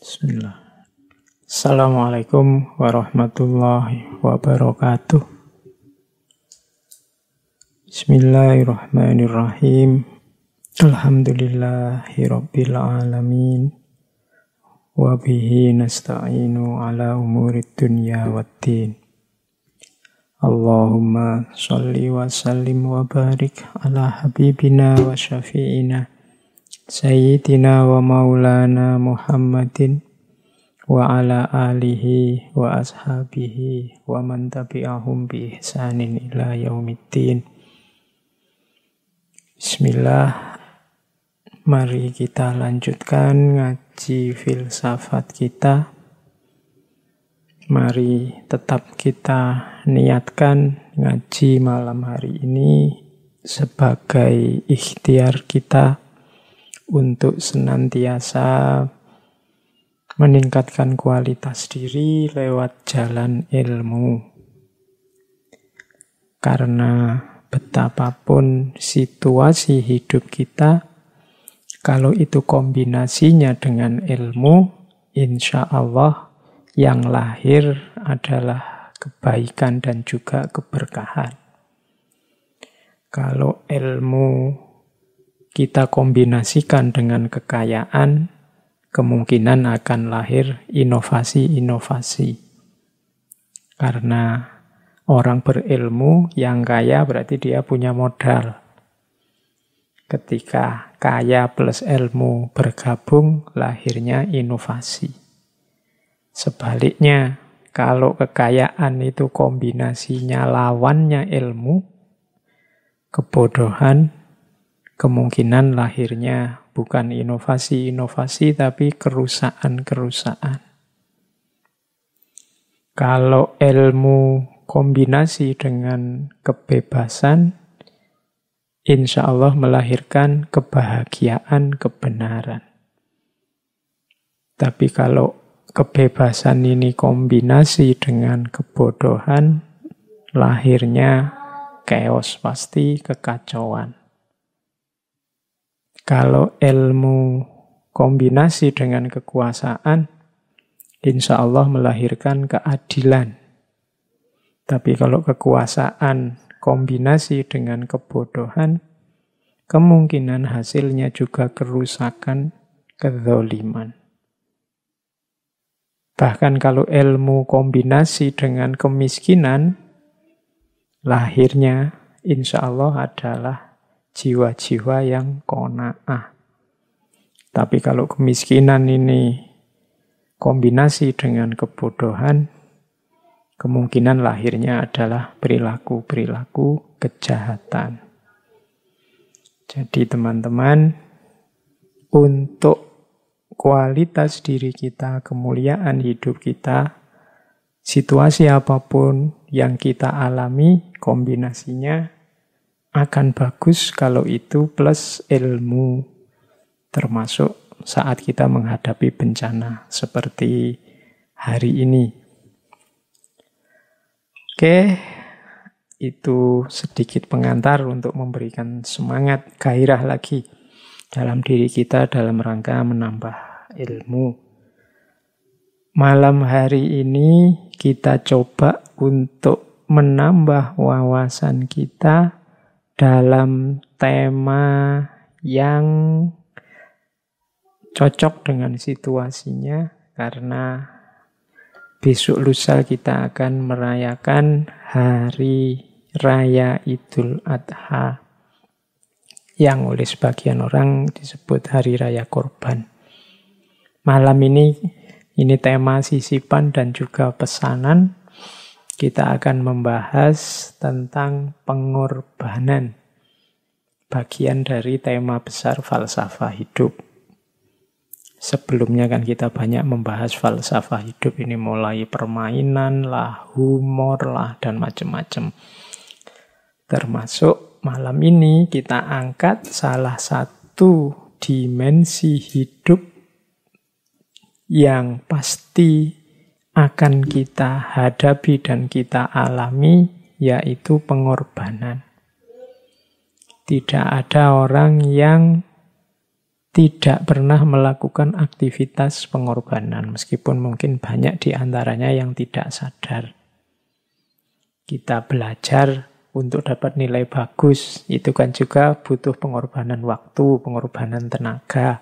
Bismillah. Assalamualaikum warahmatullahi wabarakatuh. Bismillahirrahmanirrahim. Alhamdulillahi rabbil alamin. Wa bihi nasta'inu ala umurid dunya waddin. Allahumma sholli wa sallim wa barik ala habibina wa syafi'ina Sayyidina wa maulana Muhammadin wa ala alihi wa ashabihi wa man tabi'ahum bi ihsanin ila yaumiddin. Bismillah. Mari kita lanjutkan ngaji filsafat kita. Mari tetap kita niatkan ngaji malam hari ini sebagai ikhtiar kita untuk senantiasa meningkatkan kualitas diri lewat jalan ilmu. Karena betapapun situasi hidup kita, kalau itu kombinasinya dengan ilmu, insya Allah yang lahir adalah kebaikan dan juga keberkahan. Kalau ilmu kita kombinasikan dengan kekayaan, kemungkinan akan lahir inovasi-inovasi. Karena orang berilmu yang kaya berarti dia punya modal. Ketika kaya plus ilmu bergabung, lahirnya inovasi. Sebaliknya, kalau kekayaan itu kombinasinya lawannya ilmu, kebodohan, kemungkinan lahirnya bukan inovasi-inovasi, tapi kerusakan-kerusakan. Kalau ilmu kombinasi dengan kebebasan, insya Allah melahirkan kebahagiaan, kebenaran. Tapi kalau kebebasan ini kombinasi dengan kebodohan, lahirnya chaos, pasti kekacauan. Kalau ilmu kombinasi dengan kekuasaan, insya Allah melahirkan keadilan. Tapi kalau kekuasaan kombinasi dengan kebodohan, kemungkinan hasilnya juga kerusakan, kezaliman. Bahkan kalau ilmu kombinasi dengan kemiskinan, lahirnya insya Allah adalah jiwa-jiwa yang qanaah. Tapi kalau kemiskinan ini kombinasi dengan kebodohan, kemungkinan lahirnya adalah perilaku-perilaku kejahatan. Jadi teman-teman, untuk kualitas diri kita, kemuliaan hidup kita, situasi apapun yang kita alami, kombinasinya akan bagus kalau itu plus ilmu, termasuk saat kita menghadapi bencana seperti hari ini. Oke, itu sedikit pengantar untuk memberikan semangat, gairah lagi dalam diri kita dalam rangka menambah ilmu. Malam hari ini kita coba untuk menambah wawasan kita dalam tema yang cocok dengan situasinya, karena besok lusa kita akan merayakan Hari Raya Idul Adha, yang oleh sebagian orang disebut Hari Raya Korban. Malam ini tema sisipan dan juga pesanan. Kita akan membahas tentang pengorbanan, bagian dari tema besar falsafah hidup. Sebelumnya kan kita banyak membahas falsafah hidup ini, mulai permainan lah, humor lah, dan macam-macam. Termasuk malam ini kita angkat salah satu dimensi hidup yang pasti akan kita hadapi dan kita alami, yaitu pengorbanan. Tidak ada orang yang tidak pernah melakukan aktivitas pengorbanan, meskipun mungkin banyak di antaranya yang tidak sadar. Kita belajar untuk dapat nilai bagus, itu kan juga butuh pengorbanan waktu, pengorbanan tenaga.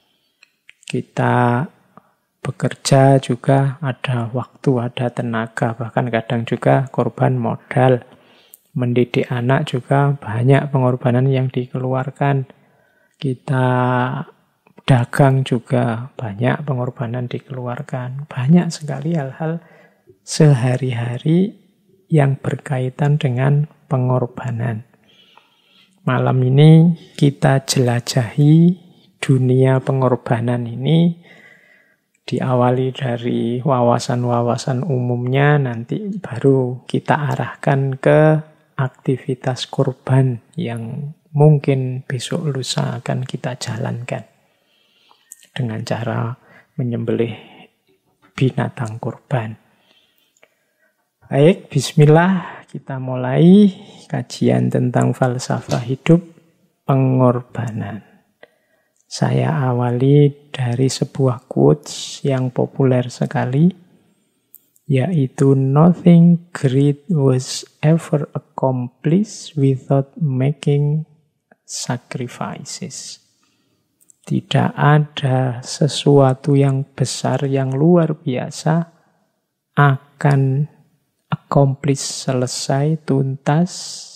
Kita bekerja juga ada waktu, ada tenaga, bahkan kadang juga korban modal. Mendidik anak juga banyak pengorbanan yang dikeluarkan. Kita dagang juga banyak pengorbanan dikeluarkan. Banyak sekali hal-hal sehari-hari yang berkaitan dengan pengorbanan. Malam ini kita jelajahi dunia pengorbanan ini, diawali dari wawasan-wawasan umumnya, nanti baru kita arahkan ke aktivitas kurban yang mungkin besok lusa akan kita jalankan dengan cara menyembelih binatang kurban. Baik, bismillah, kita mulai kajian tentang falsafah hidup pengorbanan. Saya awali dari sebuah quotes yang populer sekali, yaitu nothing great was ever accomplished without making sacrifices. Tidak ada sesuatu yang besar, yang luar biasa akan accomplish, selesai, tuntas,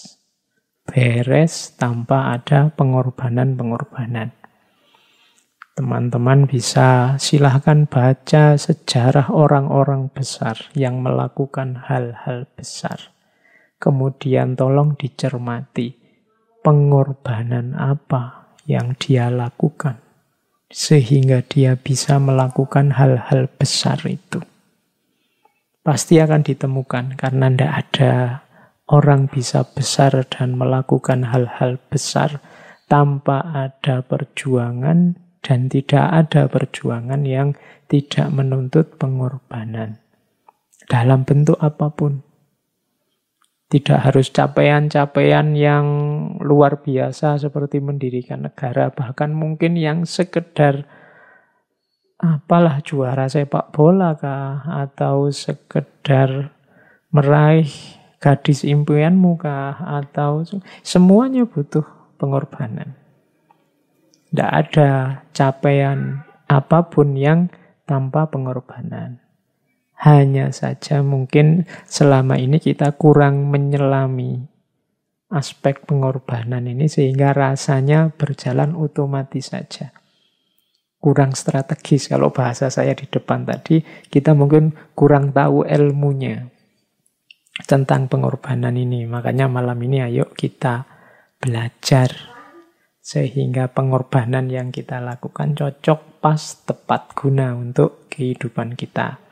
beres tanpa ada pengorbanan-pengorbanan. Teman-teman bisa silahkan baca sejarah orang-orang besar yang melakukan hal-hal besar. Kemudian tolong dicermati pengorbanan apa yang dia lakukan sehingga dia bisa melakukan hal-hal besar itu. Pasti akan ditemukan, karena tidak ada orang bisa besar dan melakukan hal-hal besar tanpa ada perjuangan, dan tidak ada perjuangan yang tidak menuntut pengorbanan dalam bentuk apapun. Tidak harus capaian-capaian yang luar biasa seperti mendirikan negara, bahkan mungkin yang sekedar apalah, juara sepak bola kah, atau sekedar meraih gadis impianmu kah, atau semuanya butuh pengorbanan. Tidak ada capaian apapun yang tanpa pengorbanan. Hanya saja mungkin selama ini kita kurang menyelami aspek pengorbanan ini sehingga rasanya berjalan otomatis saja. Kurang strategis, kalau bahasa saya di depan tadi, kita mungkin kurang tahu ilmunya tentang pengorbanan ini. Makanya malam ini ayo kita belajar sehingga pengorbanan yang kita lakukan cocok, pas, tepat guna untuk kehidupan kita.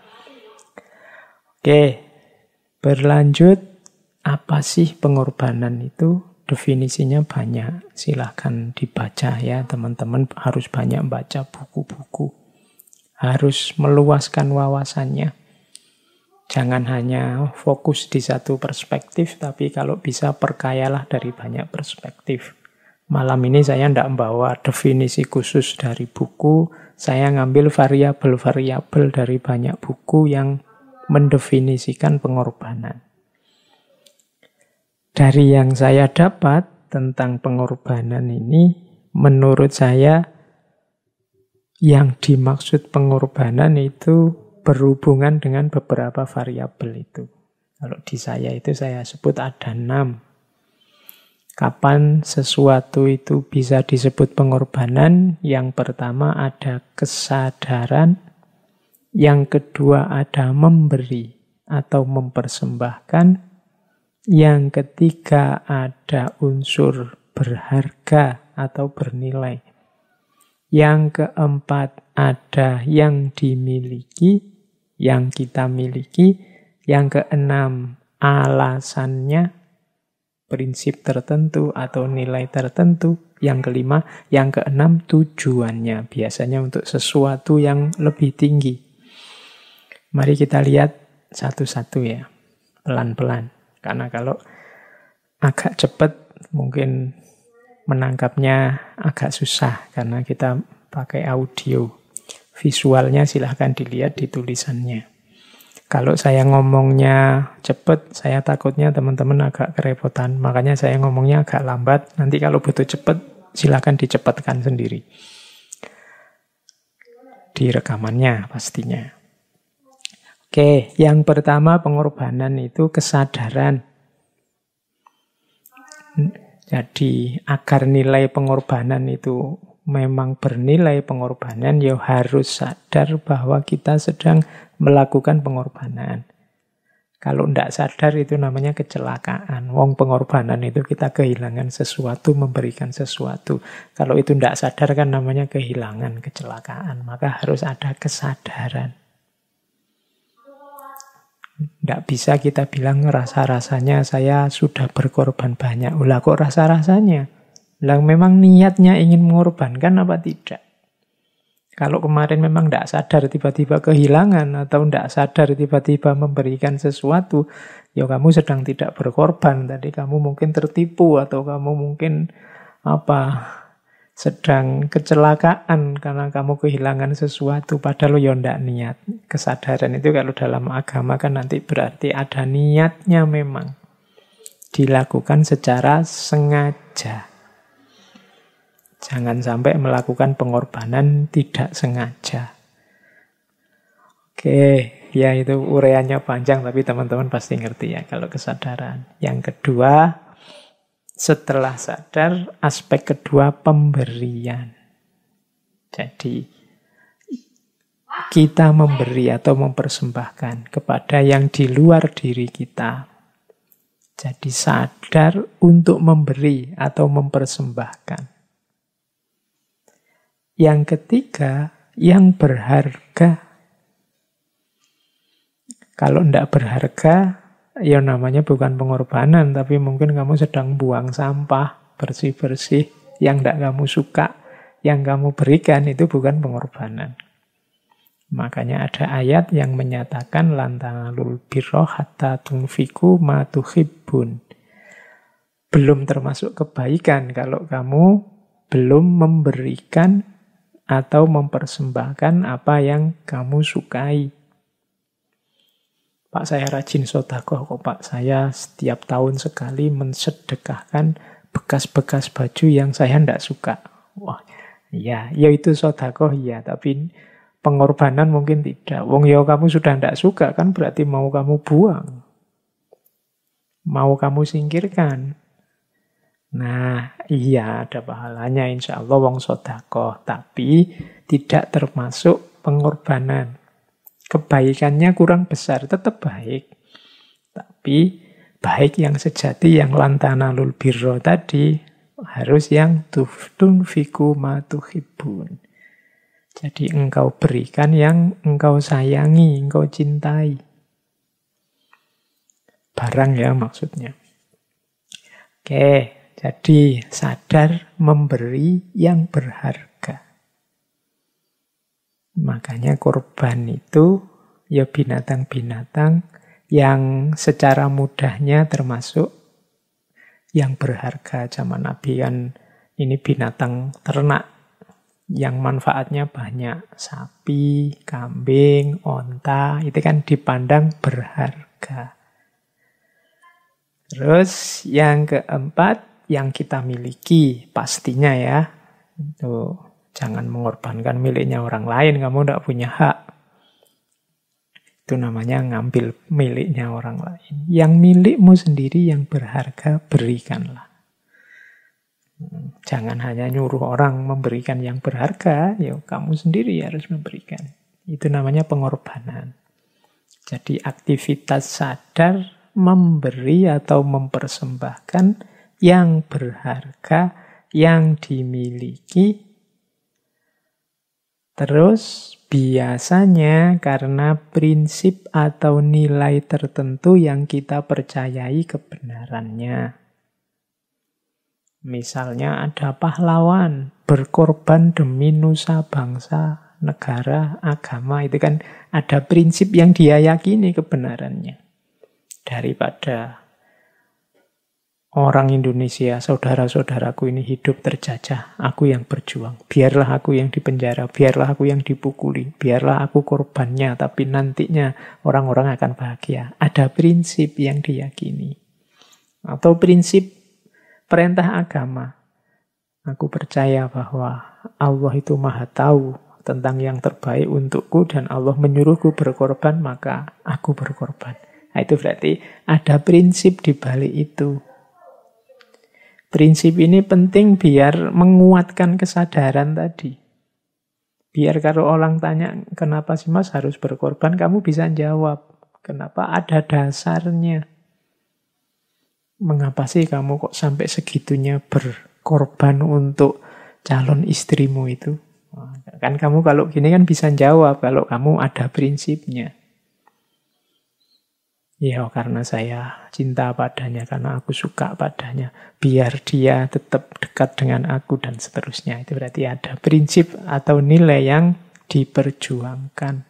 Oke, berlanjut, apa sih pengorbanan itu? Definisinya banyak, silahkan dibaca ya teman-teman, harus banyak baca buku-buku, harus meluaskan wawasannya. Jangan hanya fokus di satu perspektif, tapi kalau bisa perkayalah dari banyak perspektif. Malam ini saya tidak membawa definisi khusus dari buku, saya ngambil variabel-variabel dari banyak buku yang mendefinisikan pengorbanan. Dari yang saya dapat tentang pengorbanan ini, menurut saya yang dimaksud pengorbanan itu berhubungan dengan beberapa variabel itu. Kalau di saya itu saya sebut ada 6. Kapan sesuatu itu bisa disebut pengorbanan? Yang pertama ada kesadaran, yang kedua ada memberi atau mempersembahkan, yang ketiga ada unsur berharga atau bernilai, yang keempat ada yang dimiliki, yang kita miliki, yang keenam alasannya, prinsip tertentu atau nilai tertentu, yang kelima, yang keenam tujuannya, biasanya untuk sesuatu yang lebih tinggi. Mari kita lihat satu-satu ya, pelan-pelan. Karena kalau agak cepat mungkin menangkapnya agak susah karena kita pakai audio. Visualnya silahkan dilihat di tulisannya. Kalau saya ngomongnya cepat, saya takutnya teman-teman agak kerepotan. Makanya saya ngomongnya agak lambat. Nanti kalau butuh cepat, silahkan dicepatkan sendiri. Di rekamannya pastinya. Oke, yang pertama pengorbanan itu kesadaran. Jadi agar nilai pengorbanan itu memang bernilai pengorbanan, ya harus sadar bahwa kita sedang melakukan pengorbanan. Kalau tidak sadar itu namanya kecelakaan. Wong pengorbanan itu kita kehilangan sesuatu, memberikan sesuatu. Kalau itu tidak sadar kan namanya kehilangan, kecelakaan. Maka harus ada kesadaran. Tidak bisa kita bilang rasa-rasanya saya sudah berkorban banyak. Ulah kok rasa-rasanya? Lah memang niatnya ingin mengorbankan apa tidak? Kalau kemarin memang tidak sadar tiba-tiba kehilangan atau tidak sadar tiba-tiba memberikan sesuatu, ya kamu sedang tidak berkorban. Tadi kamu mungkin tertipu atau kamu mungkin sedang kecelakaan karena kamu kehilangan sesuatu. Padahal ya tidak niat. Kesadaran itu kalau dalam agama kan nanti berarti ada niatnya memang. Dilakukan secara sengaja. Jangan sampai melakukan pengorbanan tidak sengaja. Oke, ya itu uraiannya panjang tapi teman-teman pasti ngerti ya kalau kesadaran. Yang kedua, setelah sadar, aspek kedua pemberian. Jadi kita memberi atau mempersembahkan kepada yang di luar diri kita. Jadi sadar untuk memberi atau mempersembahkan. Yang ketiga, yang berharga. Kalau tidak berharga, ya namanya bukan pengorbanan, tapi mungkin kamu sedang buang sampah, bersih-bersih, yang tidak kamu suka, yang kamu berikan itu bukan pengorbanan. Makanya ada ayat yang menyatakan lantanalul birra hatta tunfiku ma tuhibbun. Belum termasuk kebaikan kalau kamu belum memberikan atau mempersembahkan apa yang kamu sukai. Pak, saya rajin sedekah kok Pak. Saya setiap tahun sekali mensedekahkan bekas-bekas baju yang saya tidak suka. Wah, ya itu sedekah ya, tapi pengorbanan mungkin tidak. Wong ya kamu sudah tidak suka kan berarti mau kamu buang. Mau kamu singkirkan. Nah, iya ada pahalanya insya Allah wong sedekah, tapi tidak termasuk pengorbanan. Kebaikannya kurang besar, tetap baik. Tapi baik yang sejati, yang lantanalul birro tadi, harus yang tunfiku ma tuhibbun. Jadi engkau berikan yang engkau sayangi, engkau cintai. Barang ya maksudnya. Oke. Jadi sadar memberi yang berharga. Makanya korban itu ya binatang-binatang yang secara mudahnya termasuk yang berharga. Zaman Nabi kan ini binatang ternak yang manfaatnya banyak. Sapi, kambing, onta, itu kan dipandang berharga. Terus yang keempat, yang kita miliki pastinya ya. Itu jangan mengorbankan miliknya orang lain, kamu tidak punya hak. Itu namanya ngambil miliknya orang lain. Yang milikmu sendiri yang berharga, berikanlah. Jangan hanya nyuruh orang memberikan yang berharga, ya kamu sendiri harus memberikan. Itu namanya pengorbanan. Jadi aktivitas sadar memberi atau mempersembahkan yang berharga, yang dimiliki. Terus biasanya karena prinsip atau nilai tertentu yang kita percayai kebenarannya. Misalnya ada pahlawan berkorban demi nusa bangsa, negara, agama. Itu kan ada prinsip yang dia yakini kebenarannya. Daripada orang Indonesia, saudara-saudaraku ini hidup terjajah, aku yang berjuang. Biarlah aku yang dipenjara, biarlah aku yang dipukuli, biarlah aku korbannya, tapi nantinya orang-orang akan bahagia. Ada prinsip yang diyakini. Atau prinsip perintah agama. Aku percaya bahwa Allah itu maha tahu tentang yang terbaik untukku dan Allah menyuruhku berkorban, maka aku berkorban. Nah, itu berarti ada prinsip di balik itu. Prinsip ini penting biar menguatkan kesadaran tadi. Biar kalau orang tanya, kenapa sih Mas harus berkorban, kamu bisa jawab. Kenapa? Ada dasarnya. Mengapa sih kamu kok sampai segitunya berkorban untuk calon istrimu itu? Kan kamu kalau gini kan bisa jawab, kalau kamu ada prinsipnya. Ya, karena saya cinta padanya, karena aku suka padanya. Biar dia tetap dekat dengan aku dan seterusnya. Itu berarti ada prinsip atau nilai yang diperjuangkan.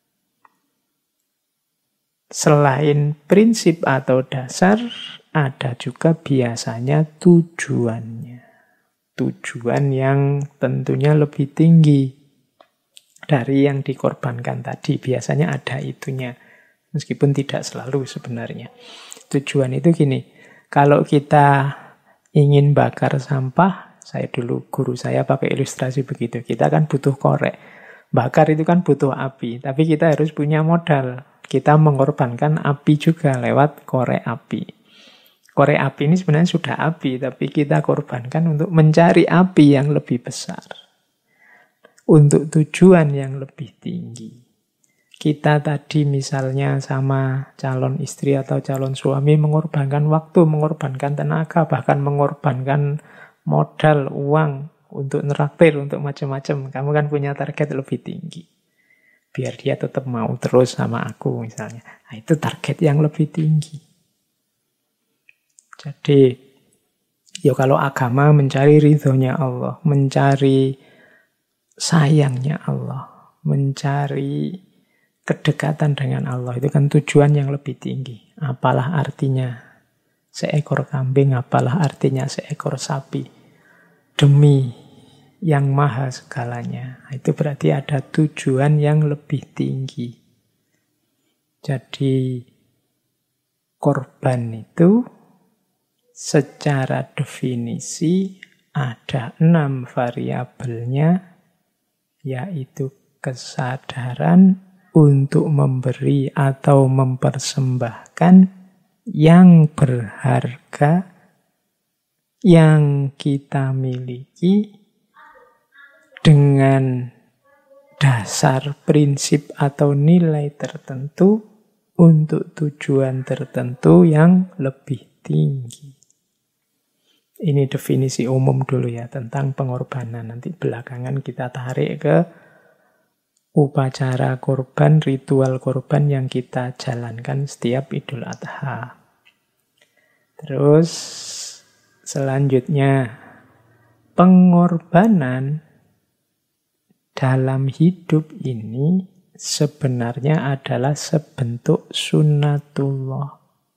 Selain prinsip atau dasar, ada juga biasanya tujuannya. Tujuan yang tentunya lebih tinggi dari yang dikorbankan tadi. Biasanya ada itunya. Meskipun tidak selalu sebenarnya. Tujuan itu gini, kalau kita ingin bakar sampah, saya dulu guru saya pakai ilustrasi begitu, kita kan butuh korek. Bakar itu kan butuh api, tapi kita harus punya modal. Kita mengorbankan api juga lewat korek api. Korek api ini sebenarnya sudah api, tapi kita korbankan untuk mencari api yang lebih besar. Untuk tujuan yang lebih tinggi. Kita tadi misalnya sama calon istri atau calon suami mengorbankan waktu, mengorbankan tenaga, bahkan mengorbankan modal, uang untuk neraktir, untuk macam-macam. Kamu kan punya target lebih tinggi. Biar dia tetap mau terus sama aku misalnya. Nah, itu target yang lebih tinggi. Jadi, ya kalau agama mencari ridhonya Allah, mencari sayangnya Allah, mencari kedekatan dengan Allah, itu kan tujuan yang lebih tinggi. Apalah artinya seekor kambing, apalah artinya seekor sapi. Demi yang maha segalanya. Itu berarti ada tujuan yang lebih tinggi. Jadi korban itu secara definisi ada 6 variabelnya, yaitu kesadaran untuk memberi atau mempersembahkan yang berharga yang kita miliki dengan dasar prinsip atau nilai tertentu untuk tujuan tertentu yang lebih tinggi. Ini definisi umum dulu ya tentang pengorbanan. Nanti belakangan kita tarik ke upacara korban, ritual korban yang kita jalankan setiap Idul Adha. Terus selanjutnya, pengorbanan dalam hidup ini sebenarnya adalah sebentuk sunnatullah.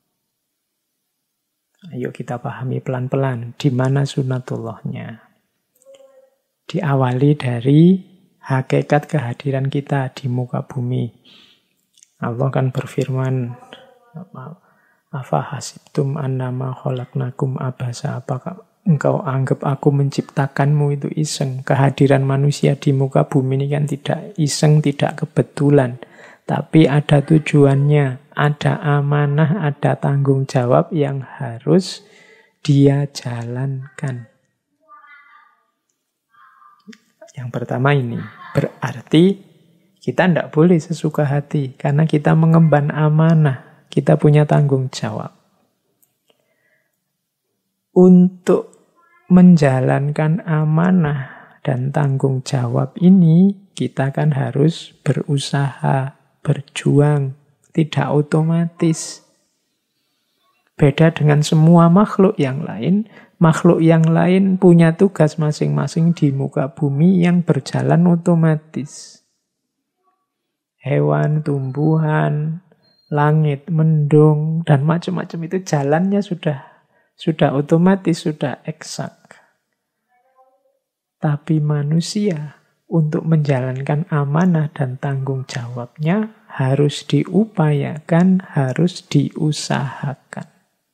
Ayo kita pahami pelan-pelan di mana sunnatullahnya. Diawali dari hakikat kehadiran kita di muka bumi. Allah kan berfirman, afa hasibtum annama khalaqnakum abasa, apakah engkau anggap aku menciptakanmu itu iseng? Kehadiran manusia di muka bumi ini kan tidak iseng, tidak kebetulan, tapi ada tujuannya, ada amanah, ada tanggung jawab yang harus dia jalankan. Yang pertama ini, berarti kita tidak boleh sesuka hati karena kita mengemban amanah, kita punya tanggung jawab. Untuk menjalankan amanah dan tanggung jawab ini, kita kan harus berusaha, berjuang, tidak otomatis. Beda dengan semua makhluk yang lain. Makhluk yang lain punya tugas masing-masing di muka bumi yang berjalan otomatis. Hewan, tumbuhan, langit, mendung, dan macam-macam itu jalannya sudah Sudah otomatis, sudah eksak. Tapi manusia untuk menjalankan amanah dan tanggung jawabnya harus diupayakan, harus diusahakan.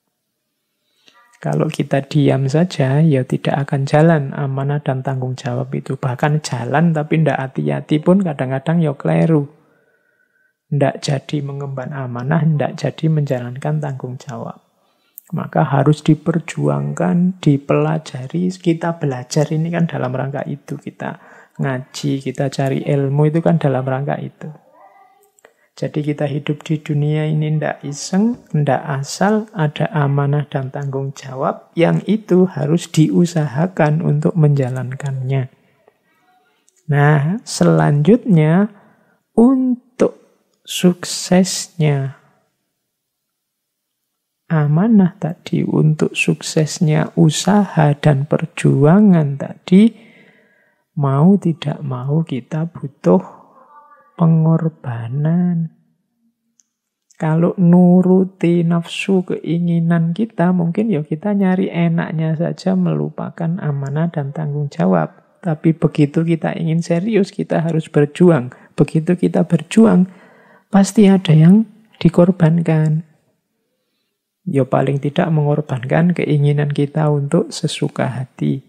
Kalau kita diam saja, ya tidak akan jalan amanah dan tanggung jawab itu. Bahkan jalan tapi tidak hati-hati pun kadang-kadang ya kleru. Tidak jadi mengemban amanah, tidak jadi menjalankan tanggung jawab. Maka harus diperjuangkan, dipelajari. Kita belajar ini kan dalam rangka itu. Kita ngaji, kita cari ilmu itu kan dalam rangka itu. Jadi kita hidup di dunia ini tidak iseng, tidak asal, ada amanah dan tanggung jawab yang itu harus diusahakan untuk menjalankannya. Nah, selanjutnya untuk suksesnya amanah tadi, untuk suksesnya usaha dan perjuangan tadi, mau tidak mau kita butuh pengorbanan. Kalau nuruti nafsu keinginan kita, mungkin ya kita nyari enaknya saja, melupakan amanah dan tanggung jawab. Tapi begitu kita ingin serius, kita harus berjuang. Begitu kita berjuang, pasti ada yang dikorbankan. Ya paling tidak mengorbankan keinginan kita untuk sesuka hati.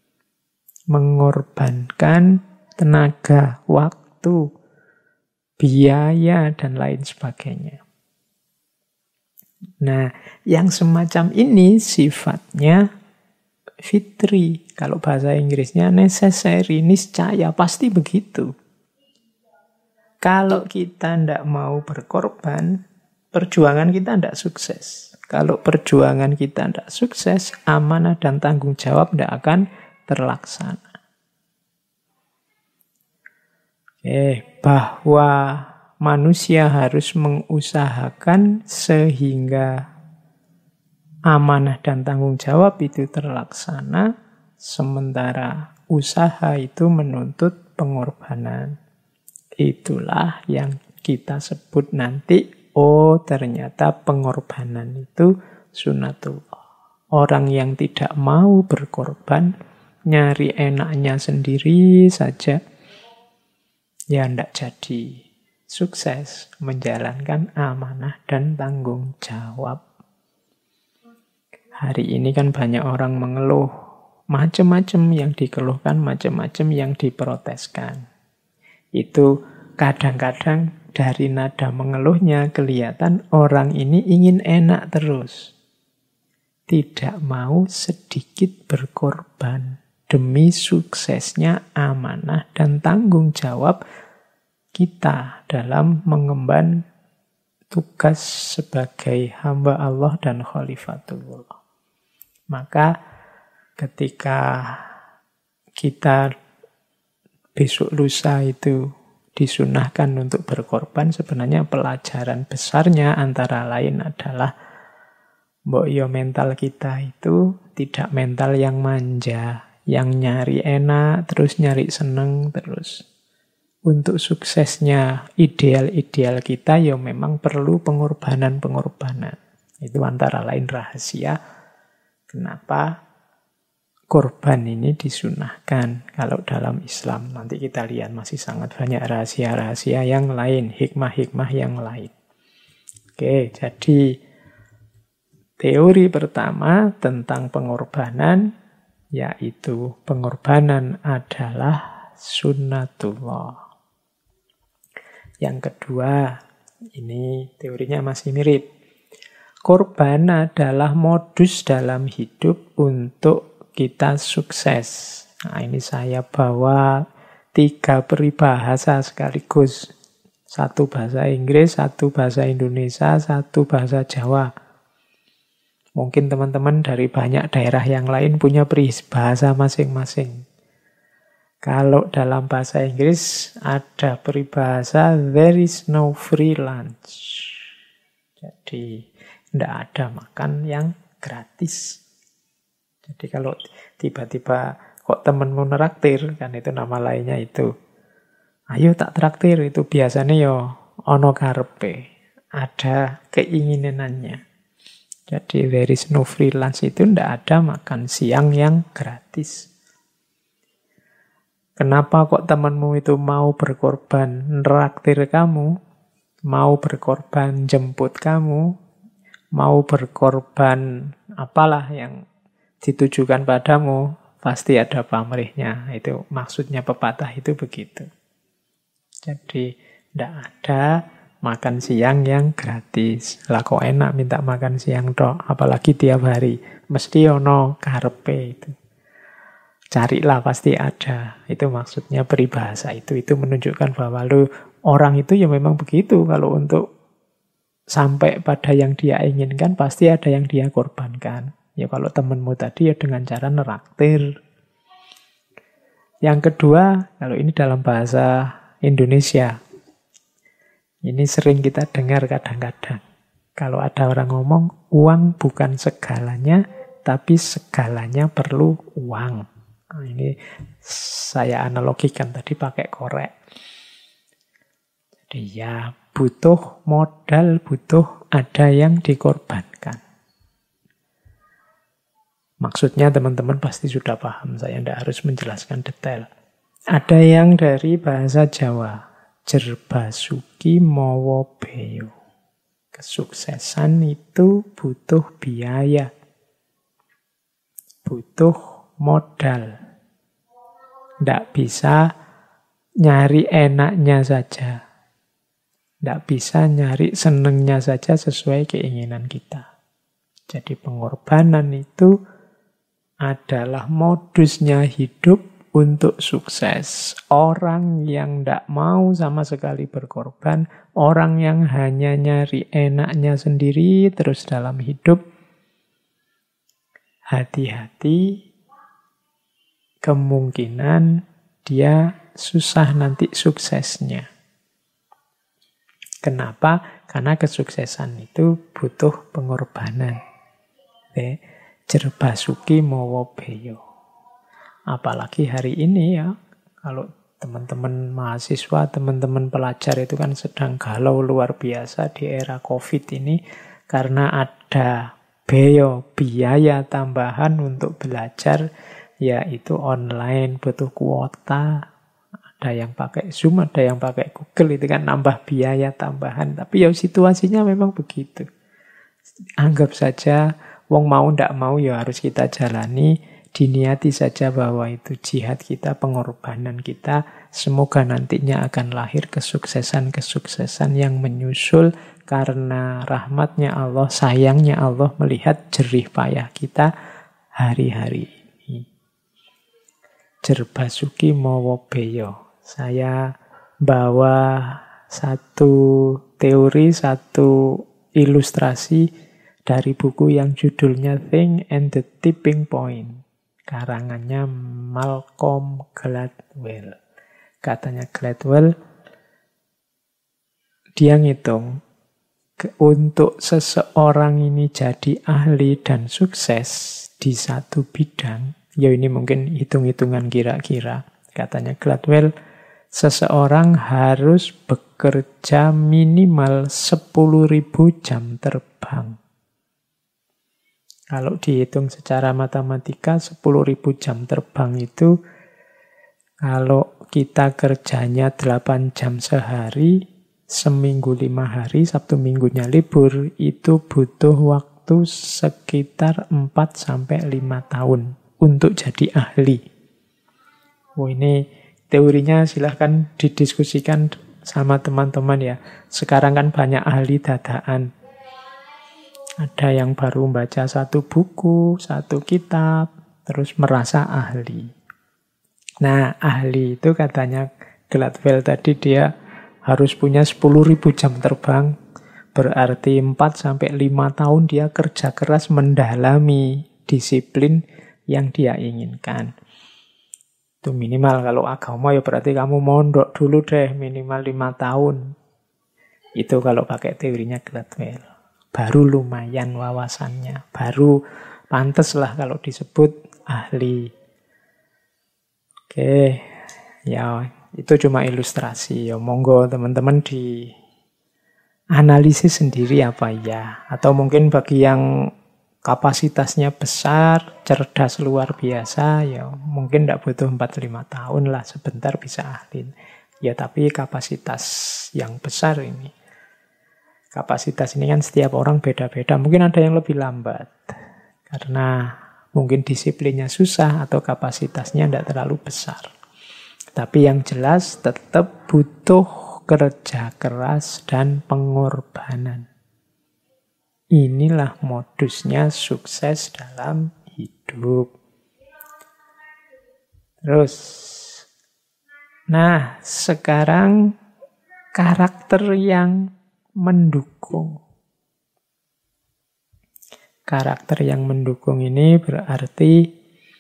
Mengorbankan tenaga, waktu, biaya, dan lain sebagainya. Nah, yang semacam ini sifatnya fitri. Kalau bahasa Inggrisnya necessary, niscaya, pasti begitu. Kalau kita tidak mau berkorban, perjuangan kita tidak sukses. Kalau perjuangan kita tidak sukses, amanah dan tanggung jawab tidak akan terlaksana. Bahwa manusia harus mengusahakan sehingga amanah dan tanggung jawab itu terlaksana, sementara usaha itu menuntut pengorbanan. Itulah yang kita sebut nanti, oh ternyata pengorbanan itu sunatullah. Orang yang tidak mau berkorban, nyari enaknya sendiri saja, ya tidak jadi sukses menjalankan amanah dan tanggung jawab. Hari ini kan banyak orang mengeluh, macam-macam yang dikeluhkan, macam-macam yang diproteskan. Itu kadang-kadang dari nada mengeluhnya kelihatan orang ini ingin enak terus. Tidak mau sedikit berkorban demi suksesnya amanah dan tanggung jawab kita dalam mengemban tugas sebagai hamba Allah dan khalifatullah. Maka ketika kita besok lusa itu disunahkan untuk berkorban, sebenarnya pelajaran besarnya antara lain adalah mbok yo mental kita itu tidak mental yang manja, yang nyari enak, terus nyari seneng terus. Untuk suksesnya ideal-ideal kita ya memang perlu pengorbanan-pengorbanan. Itu antara lain rahasia kenapa korban ini disunahkan kalau dalam Islam. Nanti kita lihat masih sangat banyak rahasia-rahasia yang lain, hikmah-hikmah yang lain. Oke, jadi teori pertama tentang pengorbanan, yaitu pengorbanan adalah sunnatullah. Yang kedua, ini teorinya masih mirip. Korban adalah modus dalam hidup untuk kita sukses. Nah, ini saya bawa 3 peribahasa sekaligus. 1 bahasa Inggris, 1 bahasa Indonesia, 1 bahasa Jawa. Mungkin teman-teman dari banyak daerah yang lain punya peribahasa masing-masing. Kalau dalam bahasa Inggris ada peribahasa there is no free lunch. Jadi tidak ada makan yang gratis. Jadi kalau tiba-tiba kok temenmu neraktir, kan itu nama lainnya itu. Ayo tak traktir, itu biasanya yo ono karepe, ada keinginannya. Jadi there is no freelance itu ndak ada makan siang yang gratis. Kenapa kok temanmu itu mau berkorban neraktir kamu, mau berkorban jemput kamu, mau berkorban apalah yang ditujukan padamu, pasti ada pamrihnya. Itu maksudnya pepatah itu begitu. Jadi ndak ada makan siang yang gratis. Lah kok enak minta makan siang tok, apalagi tiap hari. Mesti ono karepe itu. Carilah pasti ada. Itu maksudnya peribahasa itu. Itu menunjukkan bahwa orang itu ya memang begitu. Kalau untuk sampai pada yang dia inginkan pasti ada yang dia korbankan. Ya kalau temenmu tadi ya dengan cara neraktir. Yang kedua, kalau ini dalam bahasa Indonesia, ini sering kita dengar kadang-kadang. Kalau ada orang ngomong, uang bukan segalanya, tapi segalanya perlu uang. Nah, ini saya analogikan tadi pakai korek. Jadi ya butuh modal, butuh ada yang dikorbankan. Maksudnya teman-teman pasti sudah paham, saya tidak harus menjelaskan detail. Ada yang dari bahasa Jawa, Jerbasuki mawa beyo. Kesuksesan itu butuh biaya, butuh modal. Tidak bisa nyari enaknya saja. Tidak bisa nyari senengnya saja sesuai keinginan kita. Jadi pengorbanan itu adalah modusnya hidup untuk sukses. Orang yang tidak mau sama sekali berkorban, orang yang hanya nyari enaknya sendiri terus dalam hidup, hati-hati, kemungkinan dia susah nanti suksesnya. Kenapa? Karena kesuksesan itu butuh pengorbanan. Jerbasuki mawa beyo. Apalagi hari ini ya, kalau teman-teman mahasiswa, teman-teman pelajar itu kan sedang galau luar biasa di era COVID ini karena ada biaya tambahan untuk belajar, yaitu online, butuh kuota. Ada yang pakai Zoom, ada yang pakai Google, itu kan nambah biaya tambahan. Tapi ya situasinya memang begitu. Anggap saja wong mau ndak mau ya harus kita jalani, diniati saja bahwa itu jihad kita, pengorbanan kita. Semoga nantinya akan lahir kesuksesan-kesuksesan yang menyusul karena rahmatnya Allah, sayangnya Allah melihat jerih payah kita hari-hari ini. Jerbasuki mawa beyo. Saya bawa satu teori, satu ilustrasi dari buku yang judulnya Think and the Tipping Point. Karangannya Malcolm Gladwell. Katanya Gladwell, dia ngitung, untuk seseorang ini jadi ahli dan sukses di satu bidang, ya ini mungkin hitung-hitungan kira-kira. Katanya Gladwell, seseorang harus bekerja minimal 10.000 jam terbang. Kalau dihitung secara matematika, 10.000 jam terbang itu, kalau kita kerjanya 8 jam sehari, seminggu 5 hari, Sabtu minggunya libur, itu butuh waktu sekitar 4-5 tahun untuk jadi ahli. Oh, ini teorinya silahkan didiskusikan sama teman-teman ya. Sekarang kan banyak ahli dadaan. Ada yang baru membaca satu buku, satu kitab, terus merasa ahli. Nah, ahli itu katanya Gladwell tadi dia harus punya 10.000 jam terbang. Berarti 4-5 tahun dia kerja keras mendalami disiplin yang dia inginkan. Itu minimal. Kalau agama ya berarti kamu mondok dulu deh minimal 5 tahun. Itu kalau pakai teorinya Gladwell. Baru lumayan wawasannya. Baru pantes lah kalau disebut ahli. Oke, ya itu cuma ilustrasi. Ya monggo teman-teman di analisis sendiri apa ya. Atau mungkin bagi yang kapasitasnya besar, cerdas luar biasa, ya mungkin tidak butuh 4-5 tahun lah, sebentar bisa ahli. Ya tapi kapasitas yang besar ini. Kapasitas ini kan setiap orang beda-beda. Mungkin ada yang lebih lambat. Karena mungkin disiplinnya susah atau kapasitasnya tidak terlalu besar. Tapi yang jelas tetap butuh kerja keras dan pengorbanan. Inilah modusnya sukses dalam hidup. Terus, nah sekarang karakter yang mendukung. Karakter yang mendukung ini berarti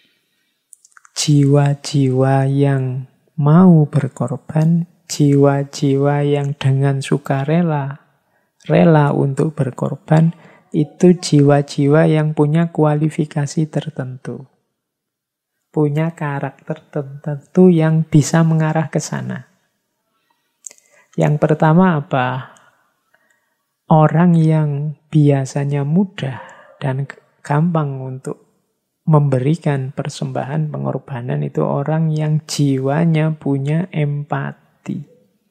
jiwa-jiwa yang mau berkorban, jiwa-jiwa yang dengan sukarela, rela untuk berkorban, itu jiwa-jiwa yang punya kualifikasi tertentu. Punya karakter tertentu yang bisa mengarah ke sana. Yang pertama apa? Orang yang biasanya mudah dan gampang untuk memberikan persembahan, pengorbanan itu orang yang jiwanya punya empati.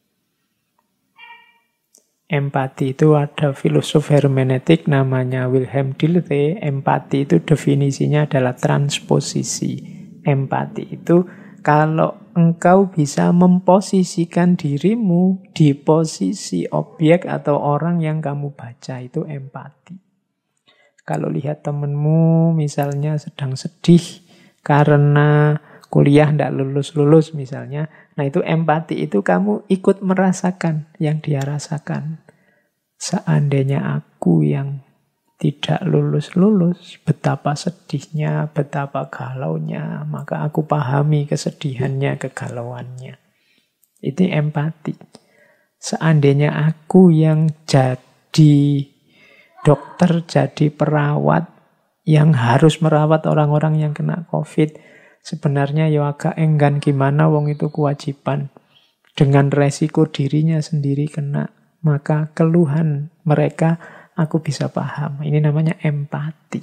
Empati itu ada filosof hermeneutik namanya Wilhelm Dilthey. Empati itu definisinya adalah transposisi. Empati itu kalau engkau bisa memposisikan dirimu di posisi objek atau orang yang kamu baca, itu empati. Kalau lihat temenmu misalnya sedang sedih karena kuliah tidak lulus-lulus misalnya, nah itu empati, itu kamu ikut merasakan yang dia rasakan. Seandainya aku yang tidak lulus-lulus, betapa sedihnya, betapa galaunya, maka aku pahami kesedihannya, kegalauannya. Itu empati. Seandainya aku yang jadi dokter, jadi perawat, yang harus merawat orang-orang yang kena COVID, sebenarnya ya agak enggan, gimana wong itu kewajiban. Dengan resiko dirinya sendiri kena, maka keluhan mereka aku bisa paham. Ini namanya empati.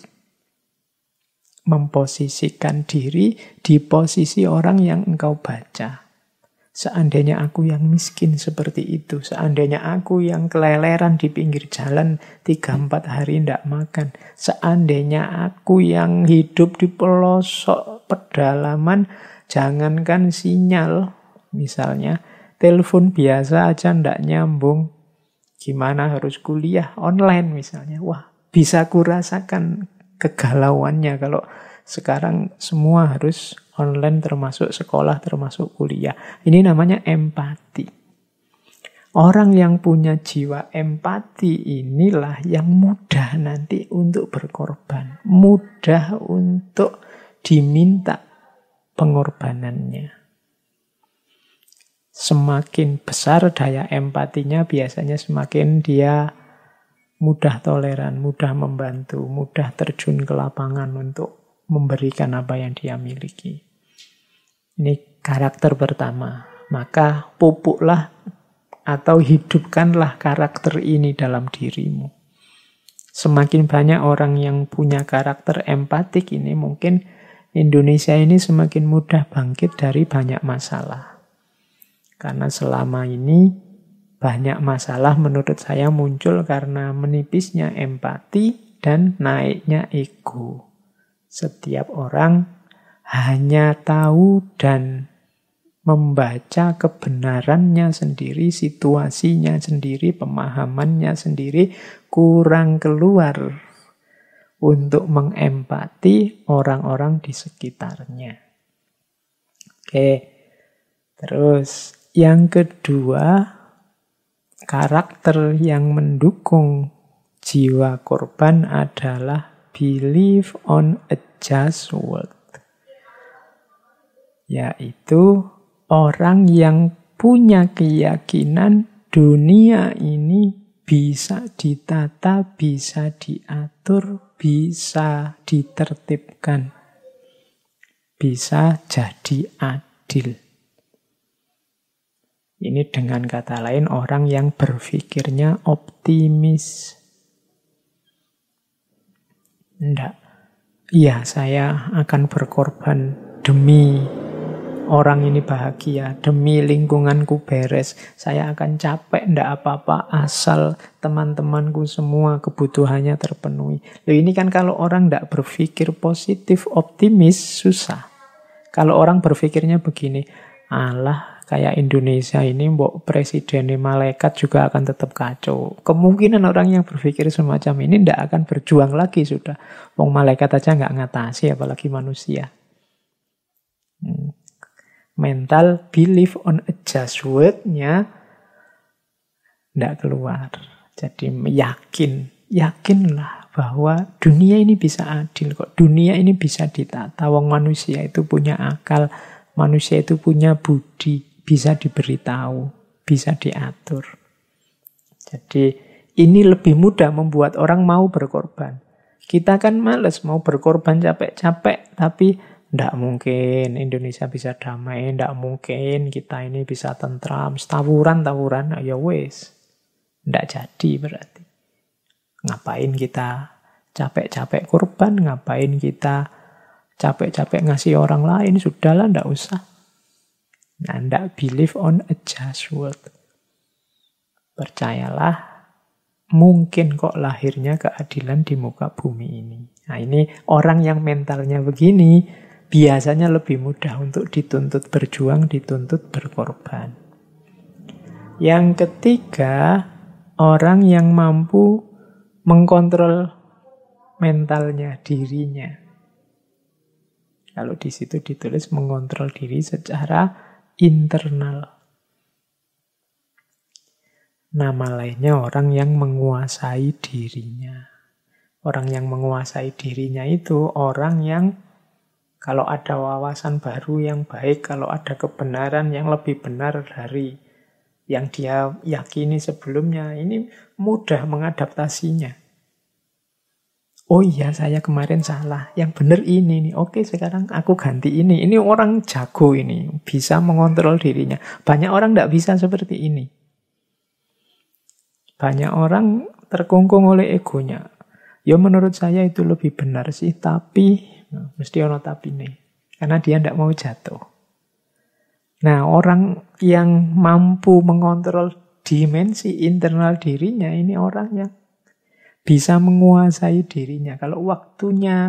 Memposisikan diri di posisi orang yang engkau baca. Seandainya aku yang miskin seperti itu, seandainya aku yang keleleran di pinggir jalan 3-4 hari tidak makan, seandainya aku yang hidup di pelosok pedalaman, jangankan sinyal, misalnya telepon biasa aja tidak nyambung, gimana harus kuliah online misalnya, wah bisa kurasakan kegalauannya kalau sekarang semua harus online, termasuk sekolah, termasuk kuliah. Ini namanya empati. Orang yang punya jiwa empati inilah yang mudah nanti untuk berkorban. Mudah untuk diminta pengorbanannya. Semakin besar daya empatinya, biasanya semakin dia mudah toleran, mudah membantu, mudah terjun ke lapangan untuk memberikan apa yang dia miliki. Ini karakter pertama. Maka pupuklah atau hidupkanlah karakter ini dalam dirimu. Semakin banyak orang yang punya karakter empatik ini, mungkin Indonesia ini semakin mudah bangkit dari banyak masalah. Karena selama ini banyak masalah menurut saya muncul karena menipisnya empati dan naiknya ego. Setiap orang hanya tahu dan membaca kebenarannya sendiri, situasinya sendiri, pemahamannya sendiri, kurang keluar untuk mengempati orang-orang di sekitarnya. Oke, terus yang kedua, karakter yang mendukung jiwa korban adalah believe on a just world. Yaitu orang yang punya keyakinan dunia ini bisa ditata, bisa diatur, bisa ditertibkan, bisa jadi adil. Ini dengan kata lain orang yang berpikirnya optimis. Enggak. Iya, saya akan berkorban demi orang ini bahagia, demi lingkunganku beres. Saya akan capek, enggak apa-apa, asal teman-temanku semua kebutuhannya terpenuhi. Loh, ini kan kalau orang enggak berpikir positif, optimis, susah. Kalau orang berpikirnya begini, alah, kayak Indonesia ini, mbok presidennya malaikat juga akan tetap kacau. Kemungkinan orang yang berpikir semacam ini tidak akan berjuang lagi sudah. Wong malaikat aja nggak ngatasi, apalagi manusia. Mental belief on a just word-nya tidak keluar. Jadi yakinlah bahwa dunia ini bisa adil kok. Dunia ini bisa ditata. Wong manusia itu punya akal, manusia itu punya budi, bisa diberitahu, bisa diatur. Jadi ini lebih mudah membuat orang mau berkorban. Kita kan males mau berkorban capek-capek, tapi tidak mungkin Indonesia bisa damai, tidak mungkin kita ini bisa tentram, tawuran, ya wes. Tidak jadi berarti. Ngapain kita capek-capek korban, ngapain kita capek-capek ngasih orang lain, sudahlah, tidak usah. Nah, tidak believe on a just word. Percayalah, mungkin kok lahirnya keadilan di muka bumi ini. Nah, ini orang yang mentalnya begini, biasanya lebih mudah untuk dituntut berjuang, dituntut berkorban. Yang ketiga, orang yang mampu mengkontrol mentalnya, dirinya. Kalau di situ ditulis mengontrol diri secara internal. Nama lainnya orang yang menguasai dirinya. Orang yang menguasai dirinya itu orang yang kalau ada wawasan baru yang baik, kalau ada kebenaran yang lebih benar dari yang dia yakini sebelumnya, ini mudah mengadaptasinya. Oh iya, saya kemarin salah. Yang benar ini nih. Oke, sekarang aku ganti ini. Ini orang jago ini. Bisa mengontrol dirinya. Banyak orang tidak bisa seperti ini. Banyak orang terkungkung oleh egonya. Ya menurut saya itu lebih benar sih. Tapi, mesti ono tapi nih. Karena dia tidak mau jatuh. Nah, orang yang mampu mengontrol dimensi internal dirinya, ini orang yang bisa menguasai dirinya. Kalau waktunya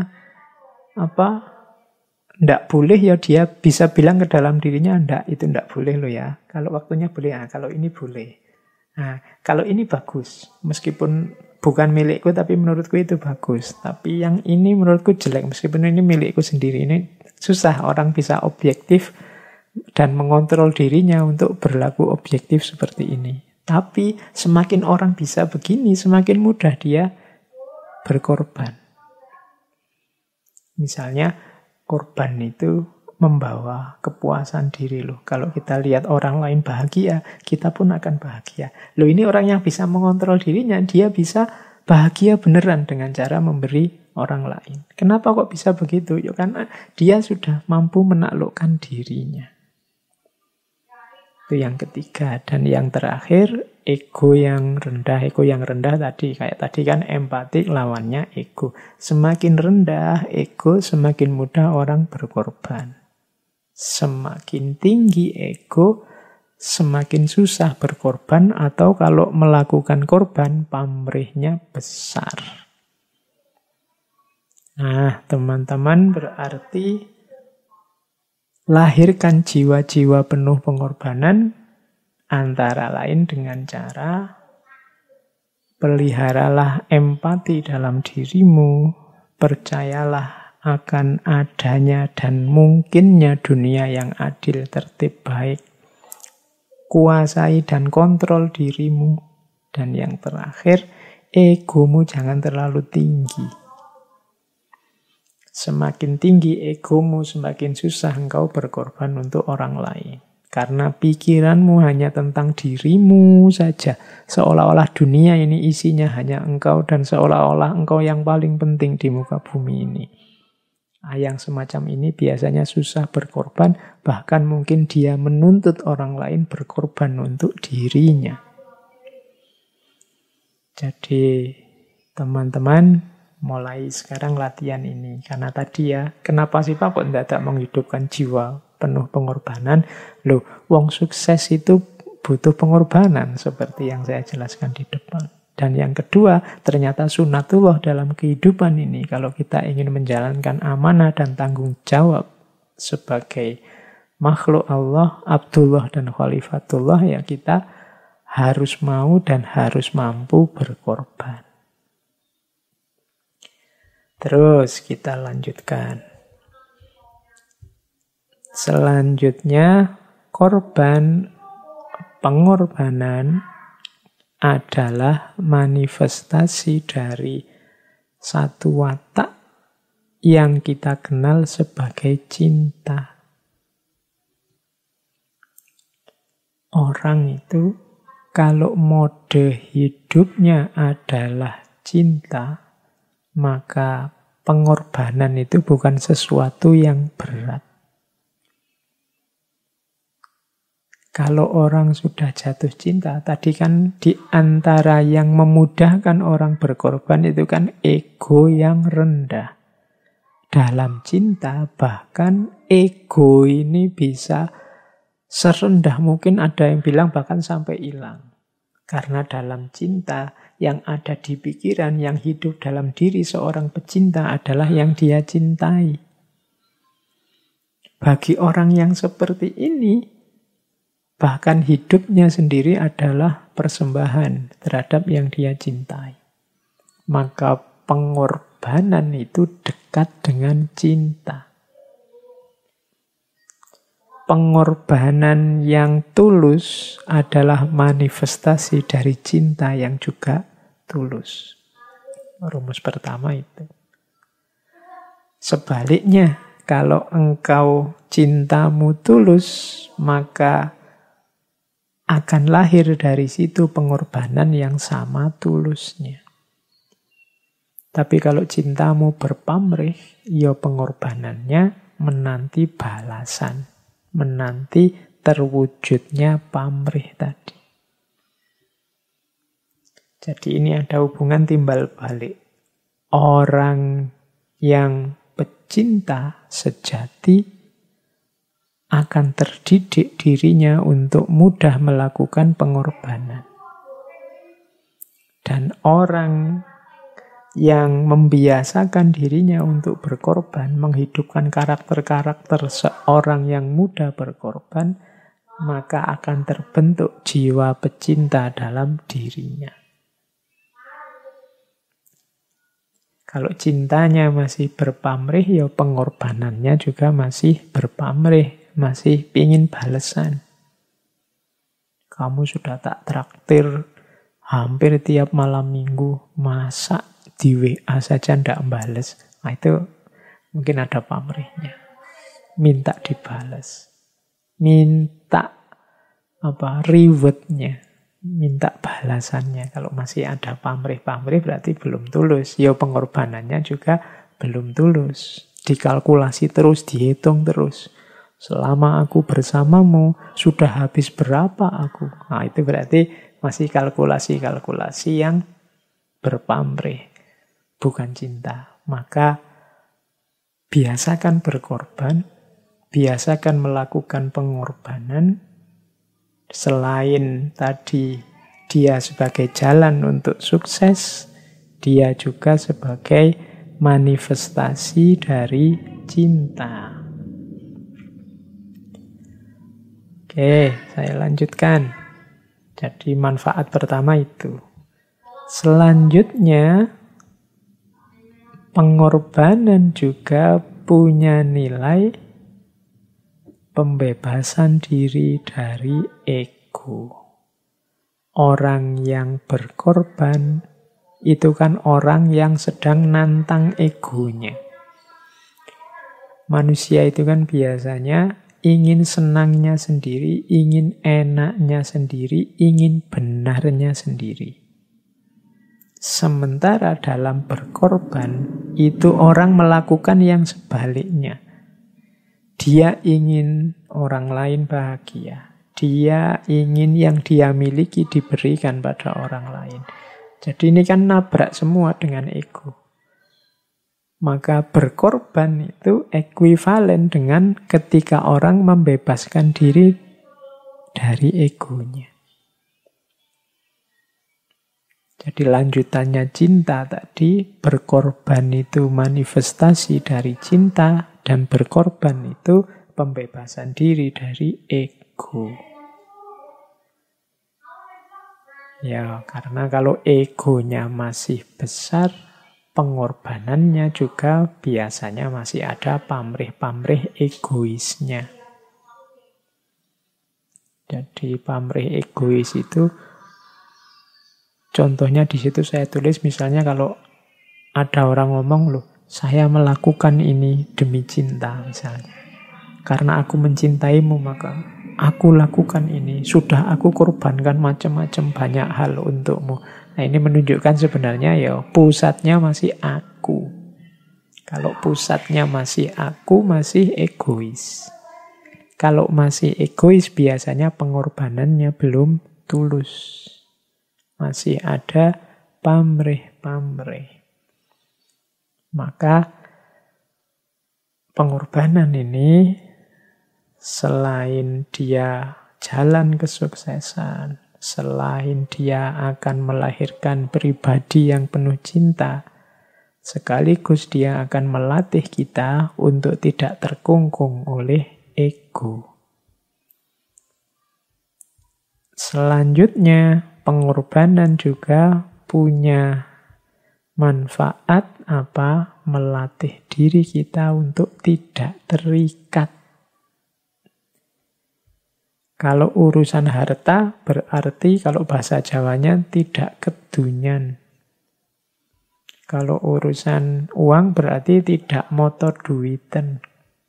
ndak boleh, ya dia bisa bilang ke dalam dirinya, ndak, itu ndak boleh loh ya. Kalau waktunya boleh, kalau ini boleh. Nah, kalau ini bagus. Meskipun bukan milikku, tapi menurutku itu bagus. Tapi yang ini menurutku jelek, meskipun ini milikku sendiri. Ini susah orang bisa objektif dan mengontrol dirinya untuk berlaku objektif seperti ini. Tapi semakin orang bisa begini, semakin mudah dia berkorban. Misalnya, korban itu membawa kepuasan diri loh. Kalau kita lihat orang lain bahagia, kita pun akan bahagia. Loh, ini orang yang bisa mengontrol dirinya, dia bisa bahagia beneran dengan cara memberi orang lain. Kenapa kok bisa begitu? Ya karena dia sudah mampu menaklukkan dirinya. Itu yang ketiga. Dan yang terakhir, ego yang rendah. Ego yang rendah tadi, kayak tadi kan empati lawannya ego. Semakin rendah ego, semakin mudah orang berkorban. Semakin tinggi ego, semakin susah berkorban, atau kalau melakukan korban, pamrihnya besar. Nah, teman-teman, berarti lahirkan jiwa-jiwa penuh pengorbanan antara lain dengan cara peliharalah empati dalam dirimu, percayalah akan adanya dan mungkinnya dunia yang adil, tertib, baik, kuasai dan kontrol dirimu, dan yang terakhir, egomu jangan terlalu tinggi. Semakin tinggi egomu, semakin susah engkau berkorban untuk orang lain. Karena pikiranmu hanya tentang dirimu saja. Seolah-olah dunia ini isinya hanya engkau, dan seolah-olah engkau yang paling penting di muka bumi ini. Yang semacam ini biasanya susah berkorban, bahkan mungkin dia menuntut orang lain berkorban untuk dirinya. Jadi, teman-teman, mulai sekarang latihan ini. Karena tadi ya, kenapa sih Pak kok tidak menghidupkan jiwa penuh pengorbanan? Loh, wong sukses itu butuh pengorbanan seperti yang saya jelaskan di depan. Dan yang kedua, ternyata sunatullah dalam kehidupan ini. Kalau kita ingin menjalankan amanah dan tanggung jawab sebagai makhluk Allah, Abdullah dan Khalifatullah, ya kita harus mau dan harus mampu berkorban. Terus kita lanjutkan. Selanjutnya, pengorbanan adalah manifestasi dari satu watak yang kita kenal sebagai cinta. Orang itu kalau mode hidupnya adalah cinta, maka pengorbanan itu bukan sesuatu yang berat. Kalau orang sudah jatuh cinta, tadi kan di antara yang memudahkan orang berkorban itu kan ego yang rendah. Dalam cinta bahkan ego ini bisa serendah mungkin, ada yang bilang bahkan sampai hilang. Karena dalam cinta yang ada di pikiran, yang hidup dalam diri seorang pecinta adalah yang dia cintai. Bagi orang yang seperti ini, bahkan hidupnya sendiri adalah persembahan terhadap yang dia cintai. Maka pengorbanan itu dekat dengan cinta. Pengorbanan yang tulus adalah manifestasi dari cinta yang juga tulus. Rumus pertama itu. Sebaliknya, kalau engkau cintamu tulus, maka akan lahir dari situ pengorbanan yang sama tulusnya. Tapi kalau cintamu berpamrih, ya pengorbanannya menanti balasan. Menanti terwujudnya pamrih tadi. Jadi ini ada hubungan timbal balik. Orang yang pecinta sejati akan terdidik dirinya untuk mudah melakukan pengorbanan. Dan orang yang membiasakan dirinya untuk berkorban, menghidupkan karakter-karakter seorang yang mudah berkorban, maka akan terbentuk jiwa pecinta dalam dirinya. Kalau cintanya masih berpamrih, ya pengorbanannya juga masih berpamrih, masih pingin balesan. Kamu sudah tak traktir hampir tiap malam minggu, masa di WA saja ndak bales. Nah, itu mungkin ada pamrihnya. Minta dibales. Minta rewardnya. Minta balasannya. Kalau masih ada pamrih-pamrih berarti belum tulus. Ya pengorbanannya juga belum tulus. Dikalkulasi terus, dihitung terus. Selama aku bersamamu, sudah habis berapa aku? Nah, itu berarti masih kalkulasi-kalkulasi yang berpamrih. Bukan cinta. Maka biasakan berkorban, biasakan melakukan pengorbanan. Selain tadi dia sebagai jalan untuk sukses, dia juga sebagai manifestasi dari cinta. Oke, saya lanjutkan. Jadi manfaat pertama itu. Selanjutnya, pengorbanan juga punya nilai pembebasan diri dari ego. Orang yang berkorban itu kan orang yang sedang nantang egonya. Manusia itu kan biasanya ingin senangnya sendiri, ingin enaknya sendiri, ingin benarnya sendiri. Sementara dalam berkorban, itu orang melakukan yang sebaliknya. Dia ingin orang lain bahagia. Dia ingin yang dia miliki diberikan pada orang lain. Jadi ini kan nabrak semua dengan ego. Maka berkorban itu ekuivalen dengan ketika orang membebaskan diri dari egonya. Jadi lanjutannya cinta tadi, berkorban itu manifestasi dari cinta, dan berkorban itu pembebasan diri dari ego. Ya, karena kalau egonya masih besar, pengorbanannya juga biasanya masih ada pamrih-pamrih egoisnya. Jadi pamrih egois itu, contohnya di situ saya tulis misalnya kalau ada orang ngomong, loh, saya melakukan ini demi cinta misalnya. Karena aku mencintaimu maka aku lakukan ini. Sudah aku korbankan macam-macam banyak hal untukmu. Nah ini menunjukkan sebenarnya ya pusatnya masih aku. Kalau pusatnya masih aku, masih egois. Kalau masih egois biasanya pengorbanannya belum tulus. Masih ada pamrih-pamrih. Maka pengorbanan ini selain dia jalan kesuksesan, selain dia akan melahirkan pribadi yang penuh cinta, sekaligus dia akan melatih kita untuk tidak terkungkung oleh ego. Selanjutnya, pengorbanan juga punya manfaat apa? Melatih diri kita untuk tidak terikat. Kalau urusan harta berarti kalau bahasa Jawanya tidak kedunyan. Kalau urusan uang berarti tidak motor duiten.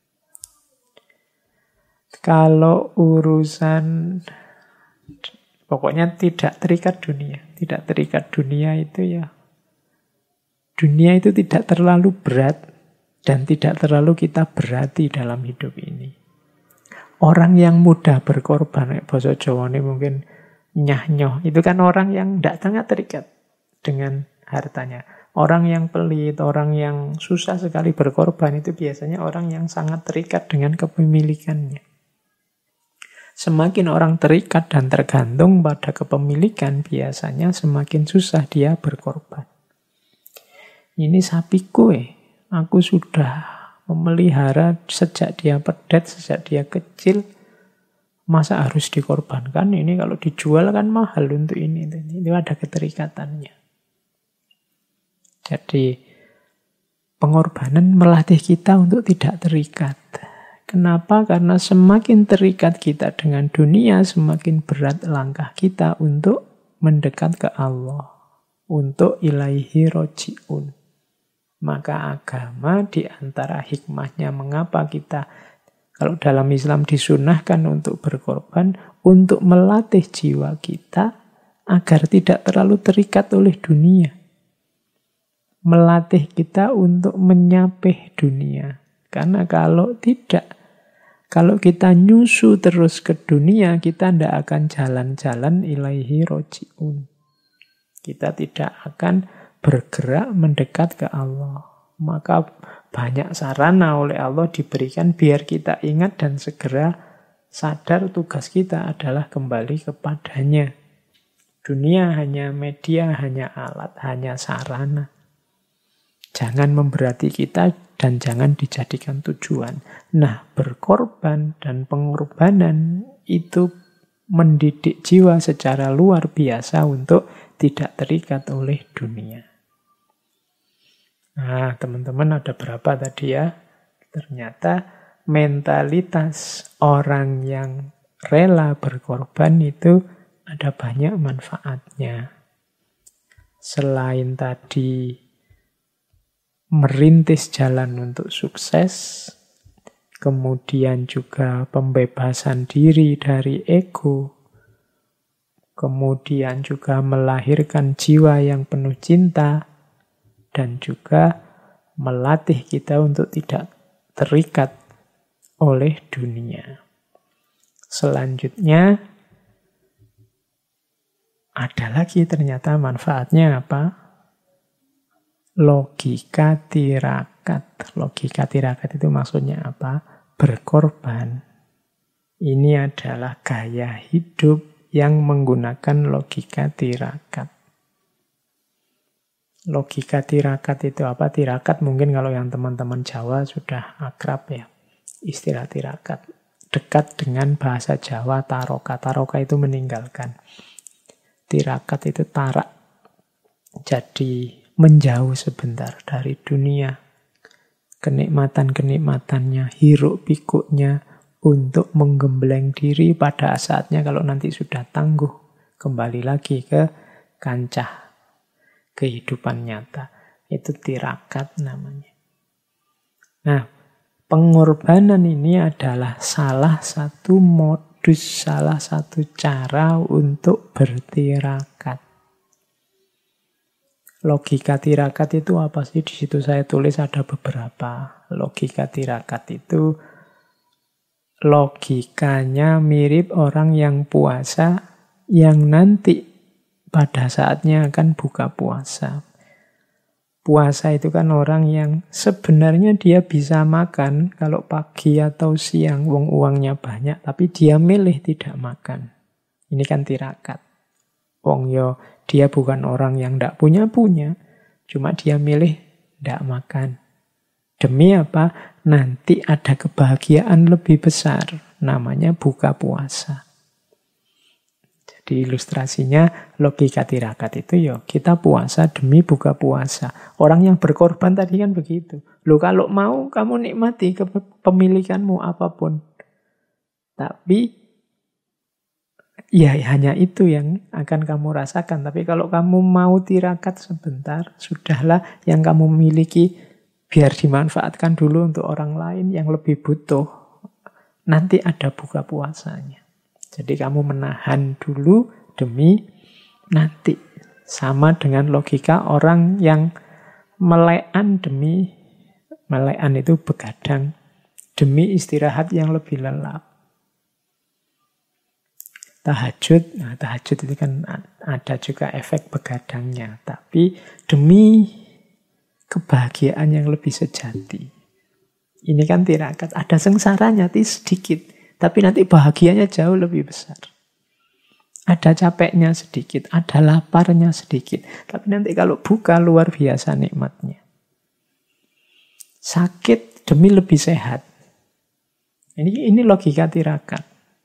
Kalau urusan pokoknya tidak terikat dunia. Tidak terikat dunia itu ya. Dunia itu tidak terlalu berat dan tidak terlalu kita berati dalam hidup ini. Orang yang mudah berkorban, bahasa Jawa ini mungkin nyah-nyoh, itu kan orang yang tidak sangat terikat dengan hartanya. Orang yang pelit, orang yang susah sekali berkorban, itu biasanya orang yang sangat terikat dengan kepemilikannya. Semakin orang terikat dan tergantung pada kepemilikan, biasanya semakin susah dia berkorban. Ini sapiku, aku sudah memelihara sejak dia pedet, sejak dia kecil, masa harus dikorbankan? Ini kalau dijual kan mahal untuk ini. Ini ada keterikatannya. Jadi pengorbanan melatih kita untuk tidak terikat. Kenapa? Karena semakin terikat kita dengan dunia, semakin berat langkah kita untuk mendekat ke Allah. Untuk ilaihi roji'un. Maka agama di antara hikmahnya mengapa kita, kalau dalam Islam disunahkan untuk berkorban, untuk melatih jiwa kita agar tidak terlalu terikat oleh dunia. Melatih kita untuk menyapih dunia. Karena kalau tidak, kalau kita nyusu terus ke dunia, kita tidak akan jalan-jalan ilaihi roji'un. Kita tidak akan bergerak mendekat ke Allah. Maka banyak sarana oleh Allah diberikan biar kita ingat dan segera sadar tugas kita adalah kembali kepadanya. Dunia hanya media, hanya alat, hanya sarana. Jangan memberati kita dan jangan dijadikan tujuan. Nah, berkorban dan pengorbanan itu mendidik jiwa secara luar biasa untuk tidak terikat oleh dunia. Nah, teman-teman ada berapa tadi ya? Ternyata mentalitas orang yang rela berkorban itu ada banyak manfaatnya. Selain tadi merintis jalan untuk sukses, kemudian juga pembebasan diri dari ego, kemudian juga melahirkan jiwa yang penuh cinta, dan juga melatih kita untuk tidak terikat oleh dunia. Selanjutnya, ada lagi ternyata manfaatnya apa? logika tirakat. Logika tirakat itu maksudnya apa? Berkorban. Ini adalah gaya hidup yang menggunakan logika tirakat. Logika tirakat itu apa? Tirakat mungkin kalau yang teman-teman Jawa sudah akrab ya. Istilah tirakat. Dekat dengan bahasa Jawa taroka. Taroka itu meninggalkan. Tirakat itu tarak. Jadi menjauh sebentar dari dunia. Kenikmatan-kenikmatannya, hiruk pikuknya, untuk menggembleng diri pada saatnya kalau nanti sudah tangguh. Kembali lagi ke kancah kehidupan nyata. Itu tirakat namanya. Nah, pengorbanan ini adalah salah satu modus, salah satu cara untuk bertirakat. Logika tirakat itu apa sih? Di situ saya tulis ada beberapa. Logika tirakat itu logikanya mirip orang yang puasa yang nanti pada saatnya akan buka puasa. Puasa itu kan orang yang sebenarnya dia bisa makan kalau pagi atau siang, uangnya banyak, tapi dia milih tidak makan. Ini kan tirakat. Wong yo, dia bukan orang yang tidak punya, cuma dia milih tidak makan. Demi apa? Nanti ada kebahagiaan lebih besar. Namanya buka puasa. Jadi ilustrasinya logika tirakat itu ya kita puasa demi buka puasa. Orang yang berkorban tadi kan begitu. Loh kalau mau kamu nikmati kepemilikanmu apapun. Tapi ya hanya itu yang akan kamu rasakan. Tapi kalau kamu mau tirakat sebentar, sudahlah yang kamu miliki biar dimanfaatkan dulu untuk orang lain yang lebih butuh. Nanti ada buka puasanya. Jadi kamu menahan dulu demi nanti. Sama dengan logika orang yang melekan itu begadang demi istirahat yang lebih lelap. Tahajud, tahajud itu kan ada juga efek begadangnya. Tapi demi kebahagiaan yang lebih sejati. Ini kan tirakat. Ada sengsaranya sedikit. Tapi nanti bahagianya jauh lebih besar. Ada capeknya sedikit. Ada laparnya sedikit. Tapi nanti kalau buka luar biasa nikmatnya. Sakit demi lebih sehat. Ini logika tirakat.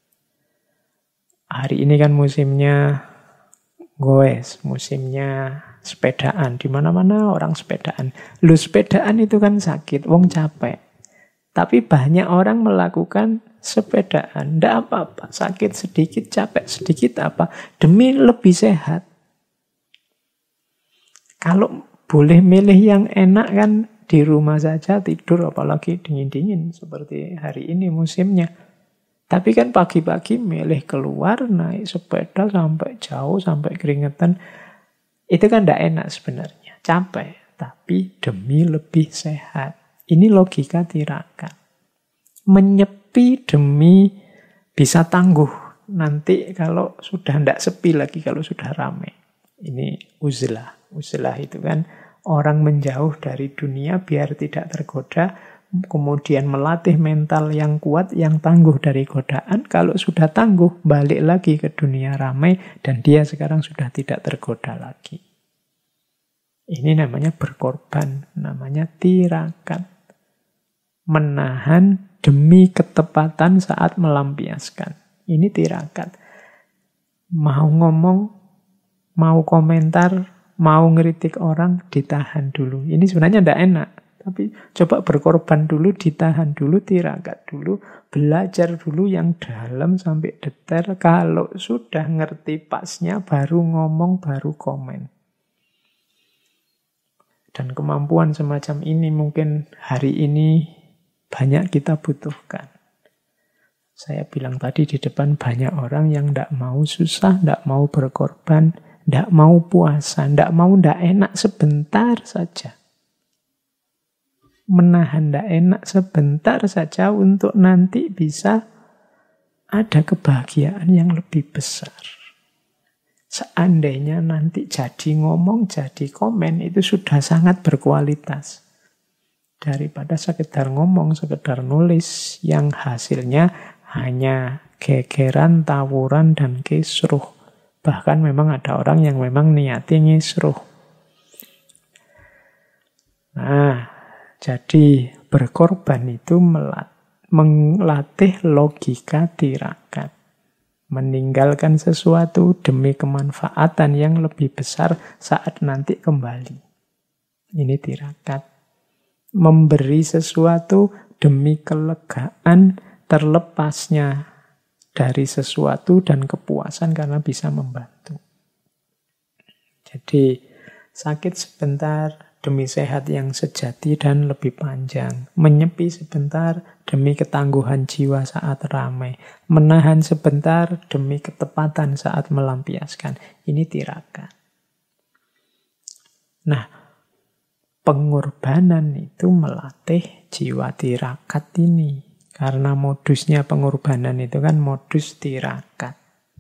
Hari ini kan musimnya goes. Musimnya sepedaan. Di mana-mana orang sepedaan. Lu sepedaan itu kan sakit. Wong capek. Tapi banyak orang melakukan sepedaan. Tidak apa-apa. Sakit sedikit, capek sedikit apa. Demi lebih sehat. Kalau boleh milih yang enak kan di rumah saja tidur. Apalagi dingin-dingin. Seperti hari ini musimnya. Tapi kan pagi-pagi milih keluar, naik sepeda sampai jauh, sampai keringetan. Itu kan tidak enak sebenarnya. Capek. Tapi demi lebih sehat. Ini logika tirakat. Menyepi demi bisa tangguh. Nanti kalau sudah tidak sepi lagi, kalau sudah ramai. Ini uzlah. Uzlah itu kan orang menjauh dari dunia biar tidak tergoda. Kemudian melatih mental yang kuat, yang tangguh dari godaan. Kalau sudah tangguh, balik lagi ke dunia ramai. Dan dia sekarang sudah tidak tergoda lagi. Ini namanya berkorban. Namanya tirakat. Menahan demi ketepatan saat melampiaskan. Ini tirakat. Mau ngomong, mau komentar, mau ngeritik orang, ditahan dulu. Ini sebenarnya tidak enak. Tapi coba berkorban dulu, ditahan dulu, tirakat dulu. Belajar dulu yang dalam sampai detail. Kalau sudah ngerti pasnya, baru ngomong, baru komen. Dan kemampuan semacam ini mungkin hari ini banyak kita butuhkan. Saya bilang tadi di depan banyak orang yang tidak mau susah, tidak mau berkorban, tidak mau puasa, tidak mau tidak enak sebentar saja. Menahan tidak enak sebentar saja untuk nanti bisa ada kebahagiaan yang lebih besar. Seandainya nanti jadi ngomong, jadi komen, itu sudah sangat berkualitas. Daripada sekedar ngomong, sekedar nulis, yang hasilnya hanya gegeran, tawuran, dan kisruh. Bahkan memang ada orang yang memang niatnya ngisruh. Nah, jadi berkorban itu melatih logika tirakat. Meninggalkan sesuatu demi kemanfaatan yang lebih besar saat nanti kembali. Ini tirakat. Memberi sesuatu demi kelegaan terlepasnya dari sesuatu dan kepuasan karena bisa membantu. Jadi sakit sebentar demi sehat yang sejati dan lebih panjang. Menyepi sebentar demi ketangguhan jiwa saat ramai. Menahan sebentar demi ketepatan saat melampiaskan. Ini tirakat. Nah, pengorbanan itu melatih jiwa tirakat ini. Karena modusnya pengorbanan itu kan modus tirakat.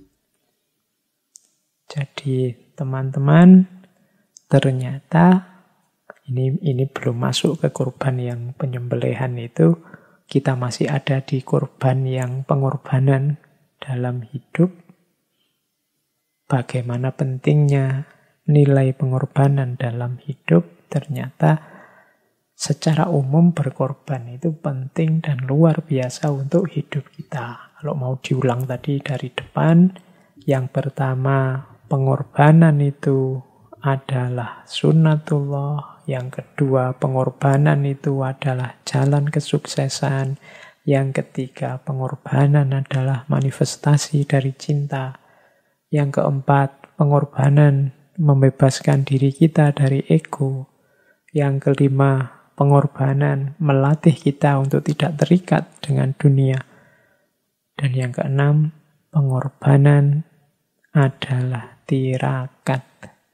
Jadi teman-teman, ternyata ini belum masuk ke korban yang penyembelihan itu. Kita masih ada di korban yang pengorbanan dalam hidup. Bagaimana pentingnya nilai pengorbanan dalam hidup. Ternyata secara umum berkorban itu penting dan luar biasa untuk hidup kita. Kalau mau diulang tadi dari depan, yang pertama pengorbanan itu adalah sunnatullah. Yang kedua, pengorbanan itu adalah jalan kesuksesan. Yang ketiga, pengorbanan adalah manifestasi dari cinta. Yang keempat, pengorbanan membebaskan diri kita dari ego. Yang kelima, pengorbanan melatih kita untuk tidak terikat dengan dunia. Dan yang keenam, pengorbanan adalah tirakat.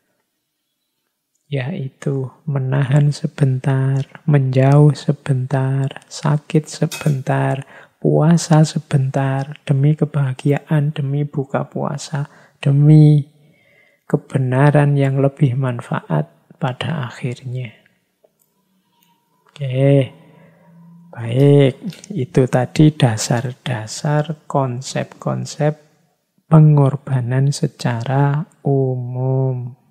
Yaitu menahan sebentar, menjauh sebentar, sakit sebentar, puasa sebentar, demi kebahagiaan, demi buka puasa, demi kebenaran yang lebih manfaat pada akhirnya. Oke, baik. Itu tadi dasar-dasar konsep-konsep pengorbanan secara umum.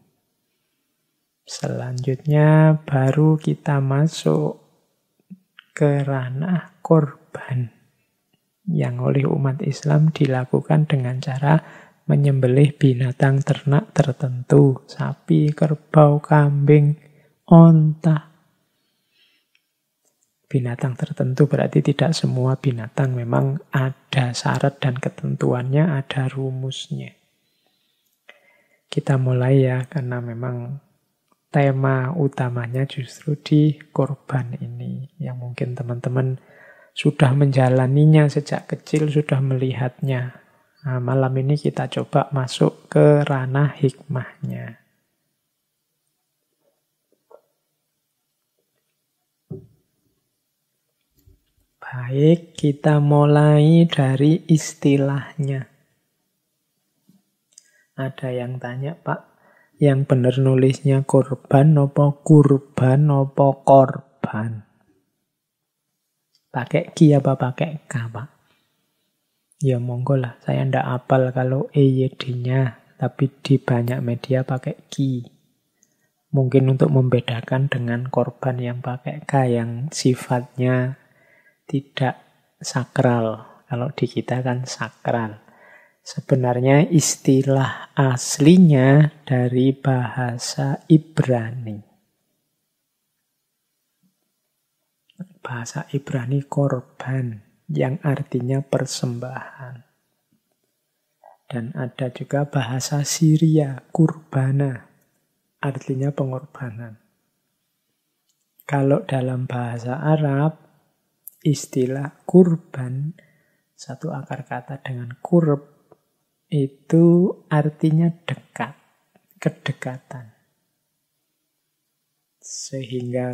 Selanjutnya baru kita masuk ke ranah korban yang oleh umat Islam dilakukan dengan cara menyembelih binatang ternak tertentu, sapi, kerbau, kambing, onta. Binatang tertentu berarti tidak semua binatang, memang ada syarat dan ketentuannya, ada rumusnya. Kita mulai ya, karena memang tema utamanya justru di korban ini, yang mungkin teman-teman sudah menjalaninya sejak kecil, sudah melihatnya. Nah, malam ini kita coba masuk ke ranah hikmahnya. Baik, kita mulai dari istilahnya. Ada yang tanya, Pak, yang benar nulisnya korban apa kurban apa korban? Pakai ki apa pakai k, Pak? Ya monggo lah, saya ndak hafal kalau EYD-nya, tapi di banyak media pakai ki. Mungkin untuk membedakan dengan korban yang pakai k, yang sifatnya tidak sakral. Kalau di kita kan sakral. Sebenarnya istilah aslinya dari bahasa Ibrani. Bahasa Ibrani korban, yang artinya persembahan. Dan ada juga bahasa Syria, kurbana, artinya pengorbanan. Kalau dalam bahasa Arab, istilah kurban, satu akar kata dengan kurb, itu artinya dekat, kedekatan. Sehingga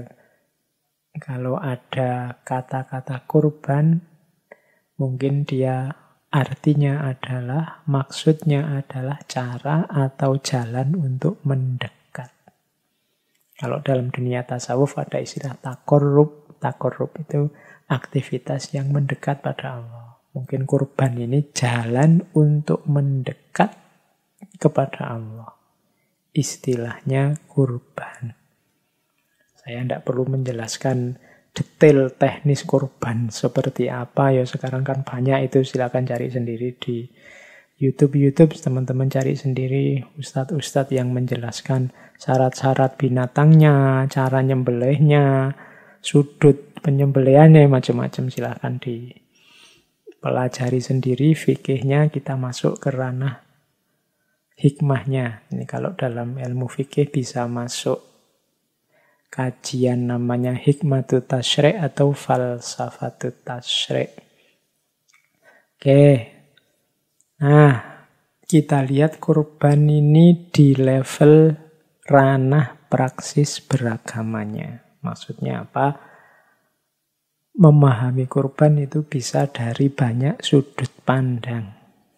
kalau ada kata-kata kurban, mungkin dia artinya adalah, maksudnya adalah cara atau jalan untuk mendekat. Kalau dalam dunia tasawuf ada istilah takorrub. Takorrub itu aktivitas yang mendekat pada Allah. Mungkin kurban ini jalan untuk mendekat kepada Allah. Istilahnya kurban. Saya tidak perlu menjelaskan detail teknis kurban seperti apa. Ya sekarang kan banyak itu, silakan cari sendiri di YouTube, teman-teman cari sendiri ustadz-ustadz yang menjelaskan syarat-syarat binatangnya, cara nyembelihnya, sudut penyembelihannya, macam-macam. Silakan dipelajari sendiri fikihnya, kita masuk ke ranah hikmahnya. Ini kalau dalam ilmu fikih bisa masuk kajian namanya hikmatut tasyri' atau falsafatut tasyri'. Oke. Nah, kita lihat kurban ini di level ranah praksis beragamanya. Maksudnya apa? Memahami kurban itu bisa dari banyak sudut pandang.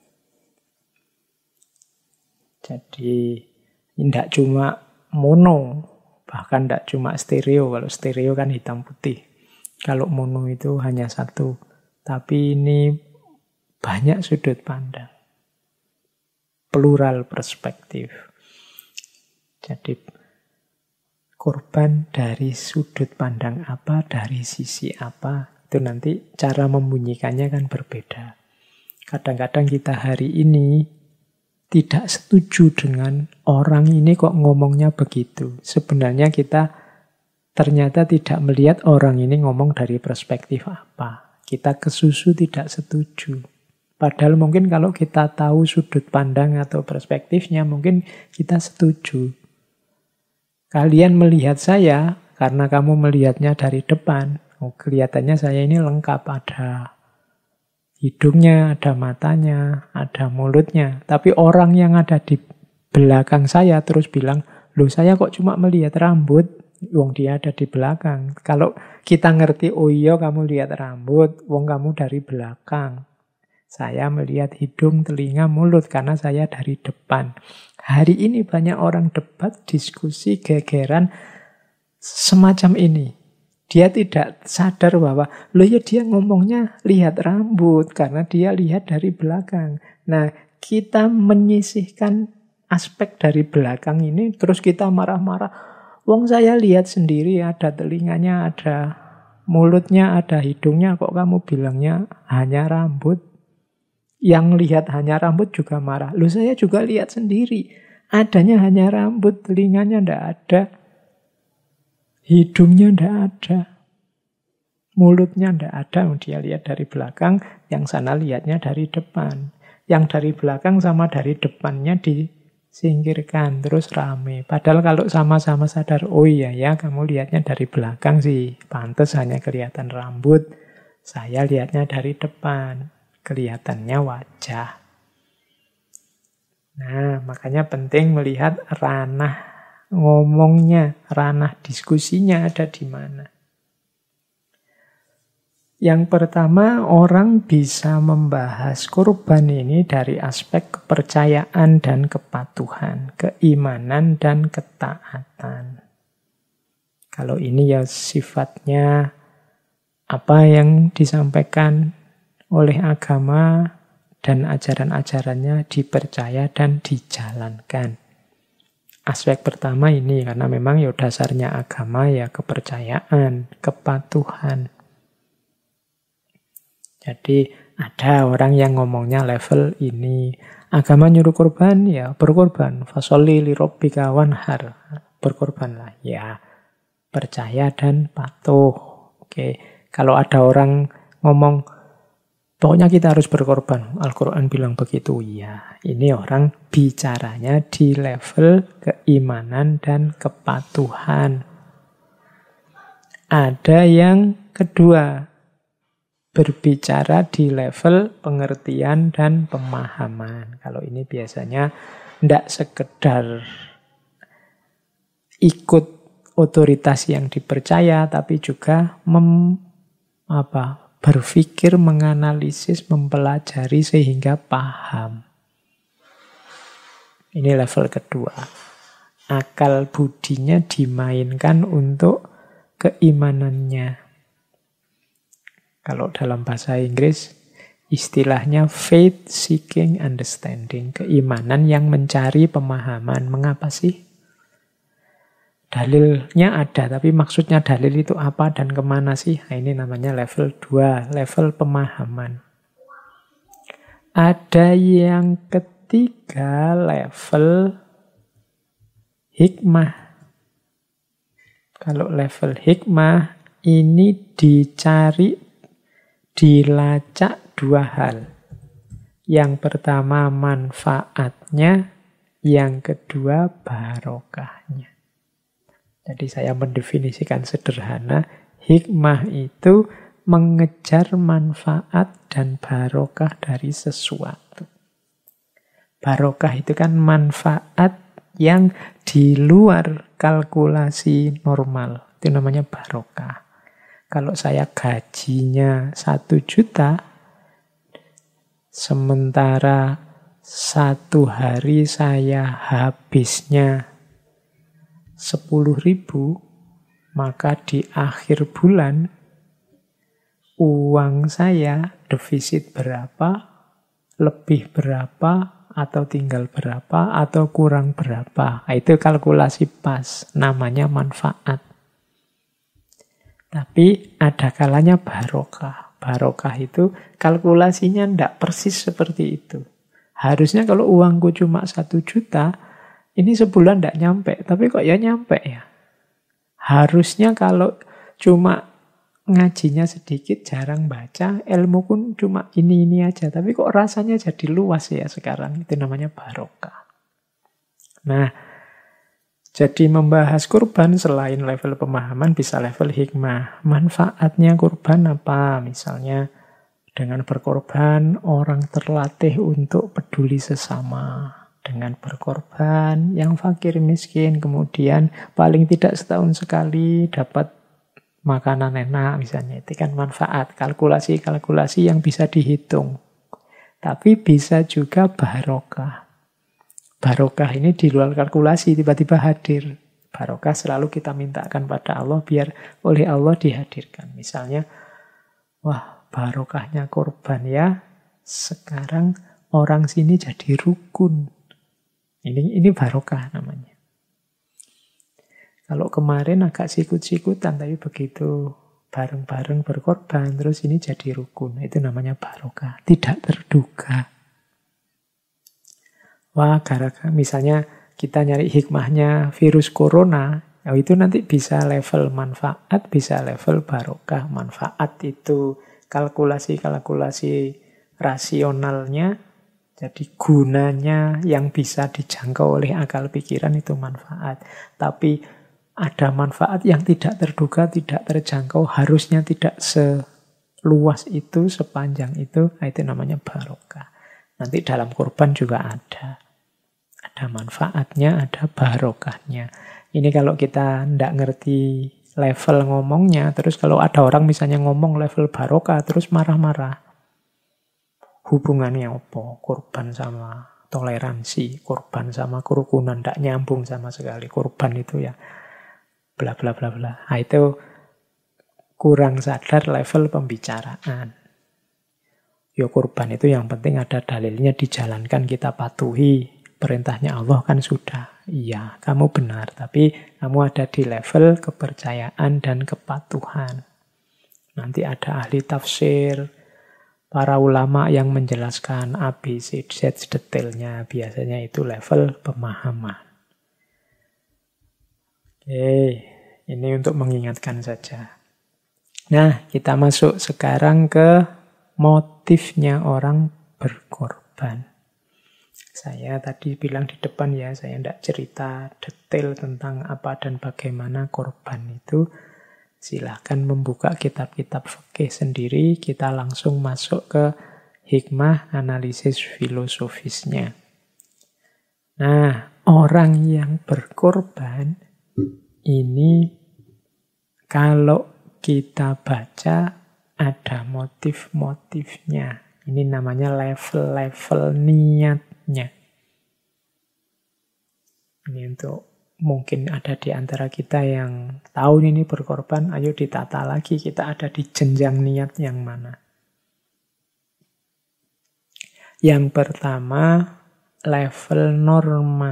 Jadi, tidak cuma mono, bahkan tidak cuma stereo. Kalau stereo kan hitam putih. Kalau mono itu hanya satu. Tapi ini banyak sudut pandang. Plural perspektif. Jadi kurban dari sudut pandang apa, dari sisi apa, itu nanti cara membunyikannya kan berbeda. Kadang-kadang kita hari ini tidak setuju dengan orang ini kok ngomongnya begitu. Sebenarnya kita ternyata tidak melihat orang ini ngomong dari perspektif apa. Kita kesusu tidak setuju. Padahal mungkin kalau kita tahu sudut pandang atau perspektifnya, mungkin kita setuju. Kalian melihat saya karena kamu melihatnya dari depan. Oh, kelihatannya saya ini lengkap, ada hidungnya, ada matanya, ada mulutnya. Tapi orang yang ada di belakang saya terus bilang, loh saya kok cuma melihat rambut, wong dia ada di belakang. Kalau kita ngerti, oh iya kamu lihat rambut, wong kamu dari belakang. Saya melihat hidung, telinga, mulut karena saya dari depan. Hari ini banyak orang debat, diskusi, gegeran semacam ini. Dia tidak sadar bahwa, loh ya dia ngomongnya lihat rambut karena dia lihat dari belakang. Nah, kita menyisihkan aspek dari belakang ini, terus kita marah-marah. Wong saya lihat sendiri, ada telinganya, ada mulutnya, ada hidungnya, kok kamu bilangnya hanya rambut? Yang lihat hanya rambut juga marah. Loh saya juga lihat sendiri, adanya hanya rambut, telinganya ndak ada. Hidungnya ndak ada, mulutnya ndak ada, dia lihat dari belakang, yang sana lihatnya dari depan. Yang dari belakang sama dari depannya disingkirkan, terus rame. Padahal kalau sama-sama sadar, oh iya ya kamu lihatnya dari belakang sih, pantes hanya kelihatan rambut, saya lihatnya dari depan, kelihatannya wajah. Nah, makanya penting melihat ranah ngomongnya, ranah diskusinya ada di mana. Yang pertama, orang bisa membahas kurban ini dari aspek kepercayaan dan kepatuhan, keimanan dan ketaatan. Kalau ini ya sifatnya apa yang disampaikan oleh agama dan ajaran-ajarannya dipercaya dan dijalankan. Aspek pertama ini, karena memang ya dasarnya agama ya kepercayaan, kepatuhan. Jadi ada orang yang ngomongnya level ini. Agama nyuruh korban, ya berkorban. Fasholli li rabbika wanhar. Berkorbanlah. Ya, percaya dan patuh. Oke. Kalau ada orang ngomong, pokoknya kita harus berkorban. Al-Quran bilang begitu. Ya, ini orang bicaranya di level keimanan dan kepatuhan. Ada yang kedua, berbicara di level pengertian dan pemahaman. Kalau ini biasanya tidak sekedar ikut otoritas yang dipercaya, tapi juga berpikir, menganalisis, mempelajari sehingga paham. Ini level kedua. Akal budinya dimainkan untuk keimanannya. Kalau dalam bahasa Inggris, istilahnya faith seeking understanding. Keimanan yang mencari pemahaman. Mengapa sih? Dalilnya ada, tapi maksudnya dalil itu apa dan kemana sih? Nah, ini namanya level 2, level pemahaman. Ada yang ketiga, level hikmah. Kalau level hikmah, ini dicari, dilacak 2 hal. Yang pertama manfaatnya, yang kedua barokahnya. Jadi saya mendefinisikan sederhana, hikmah itu mengejar manfaat dan barokah dari sesuatu. Barokah itu kan manfaat yang di luar kalkulasi normal. Itu namanya barokah. Kalau saya gajinya 1 juta, sementara 1 hari saya habisnya 10.000, maka di akhir bulan uang saya defisit berapa, lebih berapa, atau tinggal berapa, atau kurang berapa. Itu kalkulasi pas, namanya manfaat. Tapi ada kalanya barokah. Barokah itu kalkulasinya tidak persis seperti itu. Harusnya kalau uangku cuma 1 juta, ini sebulan tidak nyampe, tapi kok ya nyampe ya. Harusnya kalau cuma ngajinya sedikit, jarang baca, ilmu pun cuma ini aja. Tapi kok rasanya jadi luas ya sekarang. Itu namanya barokah. Nah, jadi membahas kurban selain level pemahaman bisa level hikmah. Manfaatnya kurban apa? Misalnya dengan berkorban orang terlatih untuk peduli sesama. Dengan berkorban yang fakir miskin, kemudian paling tidak setahun sekali dapat makanan enak misalnya. Itu kan manfaat, kalkulasi-kalkulasi yang bisa dihitung. Tapi bisa juga barokah. Barokah ini di luar kalkulasi, tiba-tiba hadir. Barokah selalu kita mintakan pada Allah biar oleh Allah dihadirkan. Misalnya, wah barokahnya korban ya, sekarang orang sini jadi rukun. Ini barokah namanya. Kalau kemarin agak sikut-sikutan, tapi begitu bareng-bareng berkorban, terus ini jadi rukun. Itu namanya barokah. Tidak terduga. Wah, gara-gara misalnya kita nyari hikmahnya virus corona, itu nanti bisa level manfaat, bisa level barokah. Manfaat itu kalkulasi-kalkulasi rasionalnya, jadi gunanya yang bisa dijangkau oleh akal pikiran itu manfaat. Tapi ada manfaat yang tidak terduga, tidak terjangkau, harusnya tidak seluas itu, sepanjang itu. Itu namanya barokah. Nanti dalam kurban juga ada. Ada manfaatnya, ada barokahnya. Ini kalau kita tidak ngerti level ngomongnya, terus kalau ada orang misalnya ngomong level barokah, terus marah-marah. Hubungannya apa? Kurban sama toleransi, kurban sama kerukunan, tidak nyambung sama sekali. Kurban itu ya bla bla bla bla. Nah, itu kurang sadar level pembicaraan. Ya kurban itu yang penting ada dalilnya, dijalankan, kita patuhi. Perintahnya Allah kan sudah. Iya, kamu benar. Tapi kamu ada di level kepercayaan dan kepatuhan. Nanti ada ahli tafsir, para ulama yang menjelaskan A, B, C, Z detailnya. Biasanya itu level pemahaman. Oke, ini untuk mengingatkan saja. Nah, kita masuk sekarang ke motifnya orang berkorban. Saya tadi bilang di depan ya, saya tidak cerita detail tentang apa dan bagaimana korban itu. Silahkan membuka kitab-kitab fikih sendiri, kita langsung masuk ke hikmah analisis filosofisnya. Nah, orang yang berkorban ini kalau kita baca ada motif-motifnya. Ini namanya level-level niatnya. Ini untuk mungkin ada di antara kita yang tahun ini berkorban, ayo ditata lagi kita ada di jenjang niat yang mana. Yang pertama, level norma.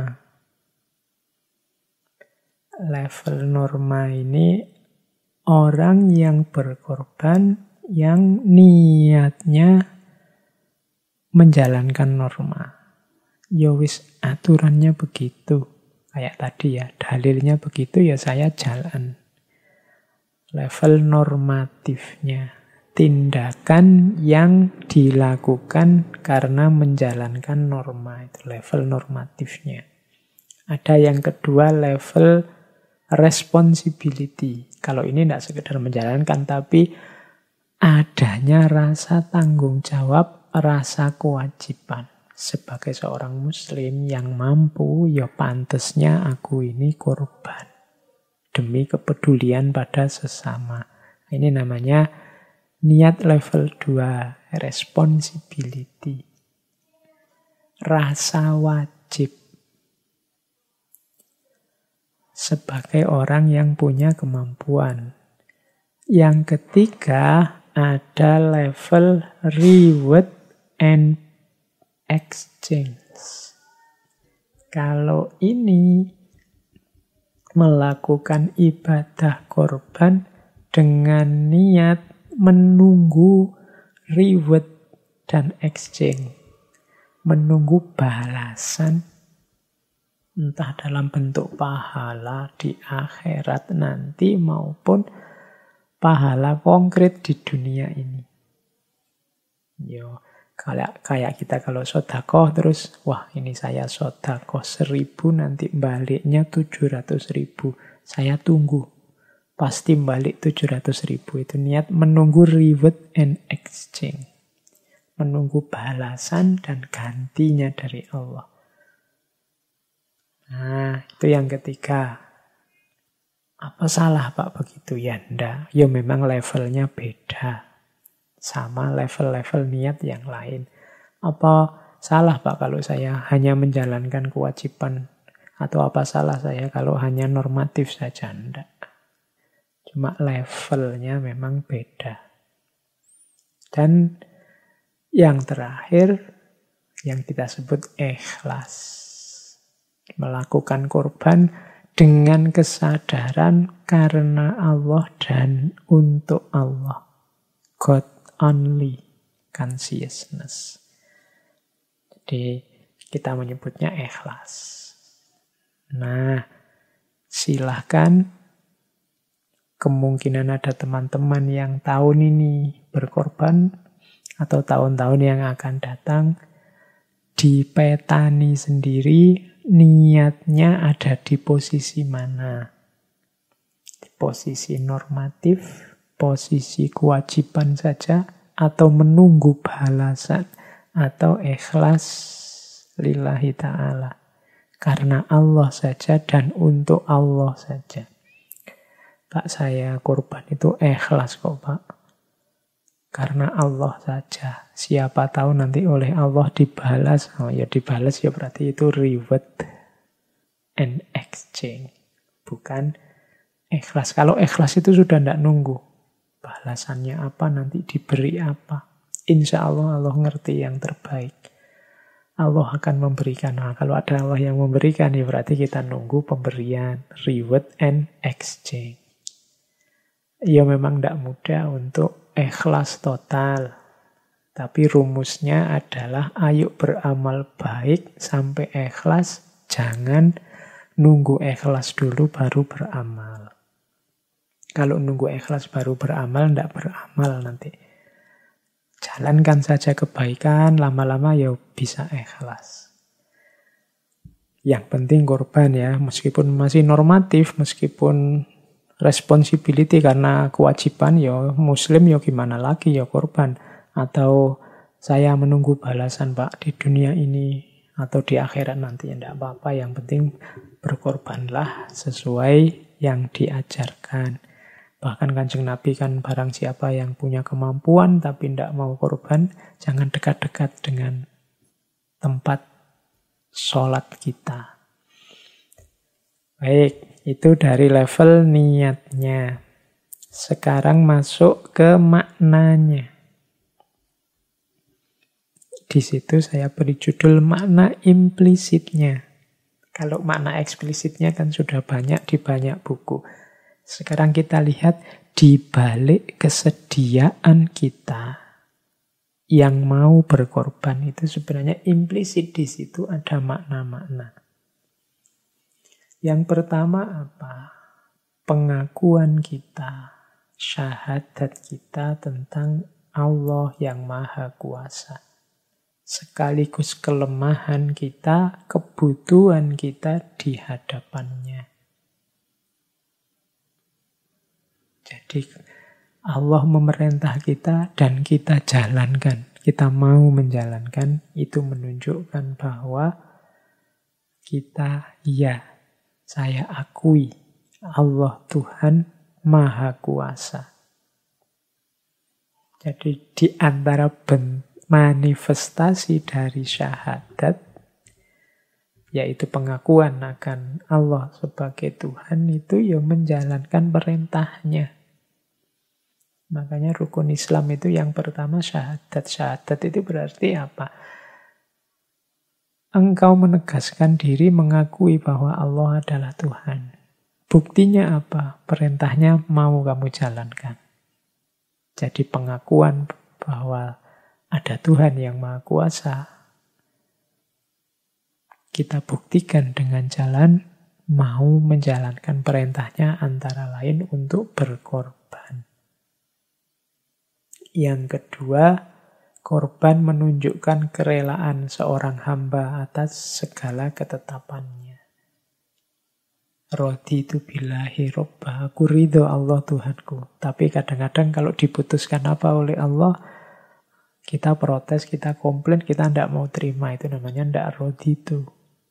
Level norma ini orang yang berkorban yang niatnya menjalankan norma. Ya wis aturannya begitu. Kayak tadi ya, dalilnya begitu ya saya jalan. Level normatifnya. Tindakan yang dilakukan karena menjalankan norma. Itu level normatifnya. Ada yang kedua, level responsibility. Kalau ini tidak sekedar menjalankan, tapi adanya rasa tanggung jawab, rasa kewajiban. Sebagai seorang muslim yang mampu, ya pantesnya aku ini korban. Demi kepedulian pada sesama. Ini namanya niat level 2, responsibility. Rasa wajib. Sebagai orang yang punya kemampuan. Yang ketiga, ada level reward and exchange. Kalau ini melakukan ibadah korban dengan niat menunggu reward dan exchange. Menunggu balasan, entah dalam bentuk pahala di akhirat nanti maupun pahala konkret di dunia ini. Yo, kayak kita kalau sedekah terus, wah ini saya sedekah 1.000 nanti baliknya 700.000. Saya tunggu, pasti balik 700.000. Itu niat menunggu reward and exchange. Menunggu balasan dan gantinya dari Allah. Nah, itu yang ketiga. Apa salah Pak begitu? Ya enggak. Ya memang levelnya beda. Sama level-level niat yang lain. Apa salah Pak kalau saya hanya menjalankan kewajiban? Atau apa salah saya kalau hanya normatif saja? Enggak. Cuma levelnya memang beda. Dan yang terakhir, yang kita sebut ikhlas. Melakukan korban dengan kesadaran karena Allah dan untuk Allah. God only consciousness. Jadi kita menyebutnya ikhlas. Nah, silahkan kemungkinan ada teman-teman yang tahun ini berkorban atau tahun-tahun yang akan datang dipetani sendiri niatnya ada di posisi mana. Di posisi normatif, posisi kewajiban saja, atau menunggu balasan, atau ikhlas lillahi ta'ala. Karena Allah saja dan untuk Allah saja. Pak, saya korban itu ikhlas kok Pak. Karena Allah saja. Siapa tahu nanti oleh Allah dibalas. Oh ya dibalas ya berarti itu reward and exchange. Bukan ikhlas. Kalau ikhlas itu sudah tidak nunggu. Balasannya apa, nanti diberi apa. Insya Allah Allah ngerti yang terbaik. Allah akan memberikan. Nah, kalau ada Allah yang memberikan, ya berarti kita nunggu pemberian. Reward and exchange. Ya memang tidak mudah untuk ikhlas total. Tapi rumusnya adalah ayo beramal baik sampai ikhlas. Jangan nunggu ikhlas dulu baru beramal. Kalau nunggu ikhlas baru beramal, tidak beramal nanti. Jalankan saja kebaikan, lama-lama ya bisa ikhlas. Yang penting korban ya, meskipun masih normatif, meskipun responsibility karena kewajiban ya muslim ya gimana lagi ya korban. Atau saya menunggu balasan Pak di dunia ini atau di akhirat nanti ya tidak apa-apa. Yang penting berkorbanlah sesuai yang diajarkan. Bahkan Kanjeng Nabi kan barang siapa yang punya kemampuan tapi tidak mau korban, jangan dekat-dekat dengan tempat sholat kita. Baik, itu dari level niatnya. Sekarang masuk ke maknanya. Di situ saya beri judul makna implisitnya. Kalau makna eksplisitnya kan sudah banyak di banyak buku. Sekarang kita lihat di balik kesediaan kita yang mau berkorban itu sebenarnya implisit di situ ada makna-makna. Yang pertama apa? Pengakuan kita, syahadat kita tentang Allah yang Maha Kuasa. Sekaligus kelemahan kita, kebutuhan kita di hadapannya. Jadi Allah memerintah kita dan kita jalankan. Kita mau menjalankan, itu menunjukkan bahwa kita, ya, saya akui Allah Tuhan Maha Kuasa. Jadi di antara manifestasi dari syahadat, yaitu pengakuan akan Allah sebagai Tuhan, itu yang menjalankan perintahnya. Makanya rukun Islam itu yang pertama syahadat. Syahadat itu berarti apa? Engkau menegaskan diri mengakui bahwa Allah adalah Tuhan. Buktinya apa? Perintahnya mau kamu jalankan. Jadi pengakuan bahwa ada Tuhan yang Maha Kuasa, kita buktikan dengan jalan mau menjalankan perintahnya, antara lain untuk berkorban. Yang kedua, korban menunjukkan kerelaan seorang hamba atas segala ketetapannya. Raditu billahi robba, aku ridho Allah Tuhanku. Tapi kadang-kadang kalau diputuskan apa oleh Allah, kita protes, kita komplain, kita tidak mau terima. Itu namanya tidak raditu.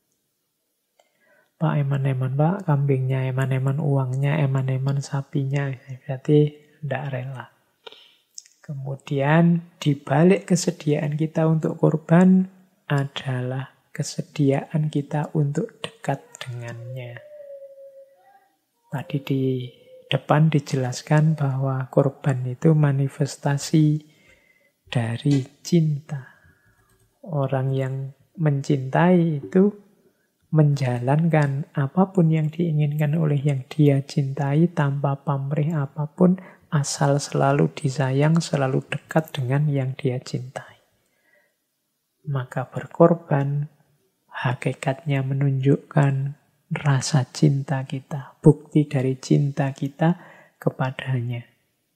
Pak, eman-eman Pak, kambingnya, eman-eman uangnya, eman-eman sapinya. Berarti tidak rela. Kemudian dibalik kesediaan kita untuk korban adalah kesediaan kita untuk dekat dengannya. Tadi di depan dijelaskan bahwa korban itu manifestasi dari cinta. Orang yang mencintai itu menjalankan apapun yang diinginkan oleh yang dia cintai tanpa pamrih apapun, asal selalu disayang, selalu dekat dengan yang dia cintai. Maka berkorban, hakikatnya menunjukkan rasa cinta kita, bukti dari cinta kita kepadanya.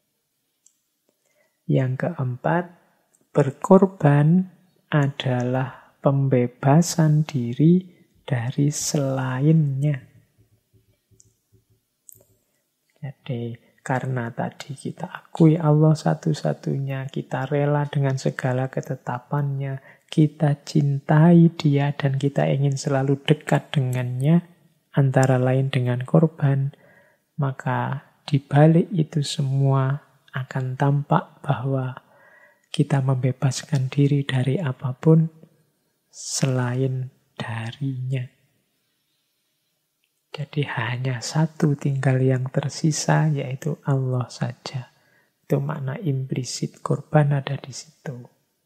Yang keempat, berkorban adalah pembebasan diri dari selainnya. Jadi, karena tadi kita akui Allah satu-satunya, kita rela dengan segala ketetapannya, kita cintai Dia dan kita ingin selalu dekat dengannya, antara lain dengan korban, maka di balik itu semua akan tampak bahwa kita membebaskan diri dari apapun selain darinya. Jadi hanya satu tinggal yang tersisa, yaitu Allah saja. Itu makna implisit korban ada di situ.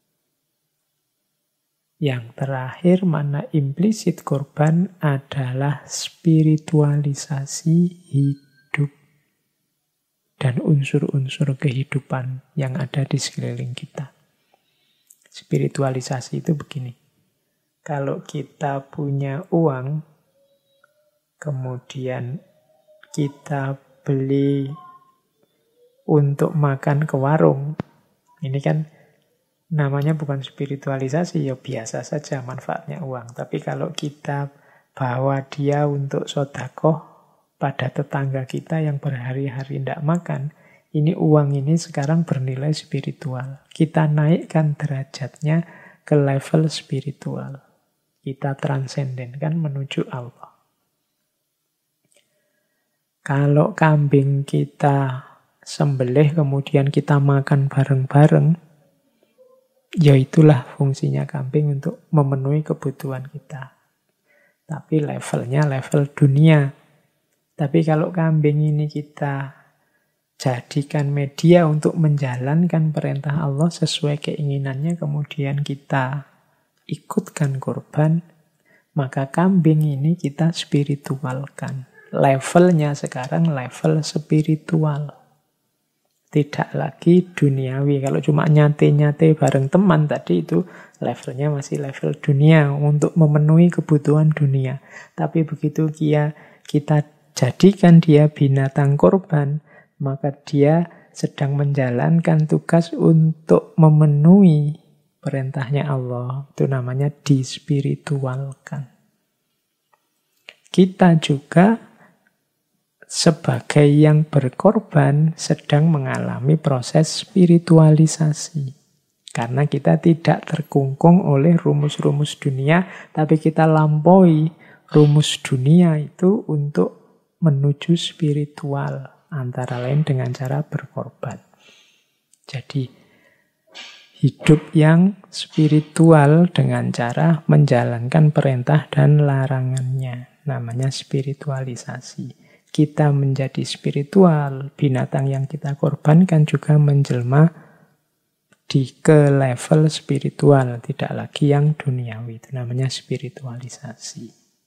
Yang terakhir, makna implisit korban adalah spiritualisasi hidup dan unsur-unsur kehidupan yang ada di sekeliling kita. Spiritualisasi itu begini. Kalau kita punya uang, kemudian kita beli untuk makan ke warung. Ini kan namanya bukan spiritualisasi, ya biasa saja manfaatnya uang. Tapi kalau kita bawa dia untuk sedekah pada tetangga kita yang berhari-hari tidak makan, ini uang ini sekarang bernilai spiritual. Kita naikkan derajatnya ke level spiritual. Kita transendenkan menuju Allah. Kalau kambing kita sembelih kemudian kita makan bareng-bareng, ya itulah fungsinya kambing untuk memenuhi kebutuhan kita. Tapi levelnya level dunia. Tapi kalau kambing ini kita jadikan media untuk menjalankan perintah Allah sesuai keinginannya, kemudian kita ikutkan kurban, maka kambing ini kita spiritualkan. Levelnya sekarang level spiritual. Tidak lagi duniawi. Kalau cuma nyate-nyate bareng teman tadi itu levelnya masih level dunia untuk memenuhi kebutuhan dunia. Tapi begitu kita jadikan dia binatang kurban, maka dia sedang menjalankan tugas untuk memenuhi perintahnya Allah. Itu namanya dispiritualkan. Kita juga sebagai yang berkorban sedang mengalami proses spiritualisasi. Karena kita tidak terkungkung oleh rumus-rumus dunia, tapi kita lampaui rumus dunia itu untuk menuju spiritual. Antara lain dengan cara berkorban. Jadi, hidup yang spiritual dengan cara menjalankan perintah dan larangannya. Namanya spiritualisasi. Kita menjadi spiritual, binatang yang kita korbankan juga menjelma ke level spiritual, tidak lagi yang duniawi. Itu namanya spiritualisasi.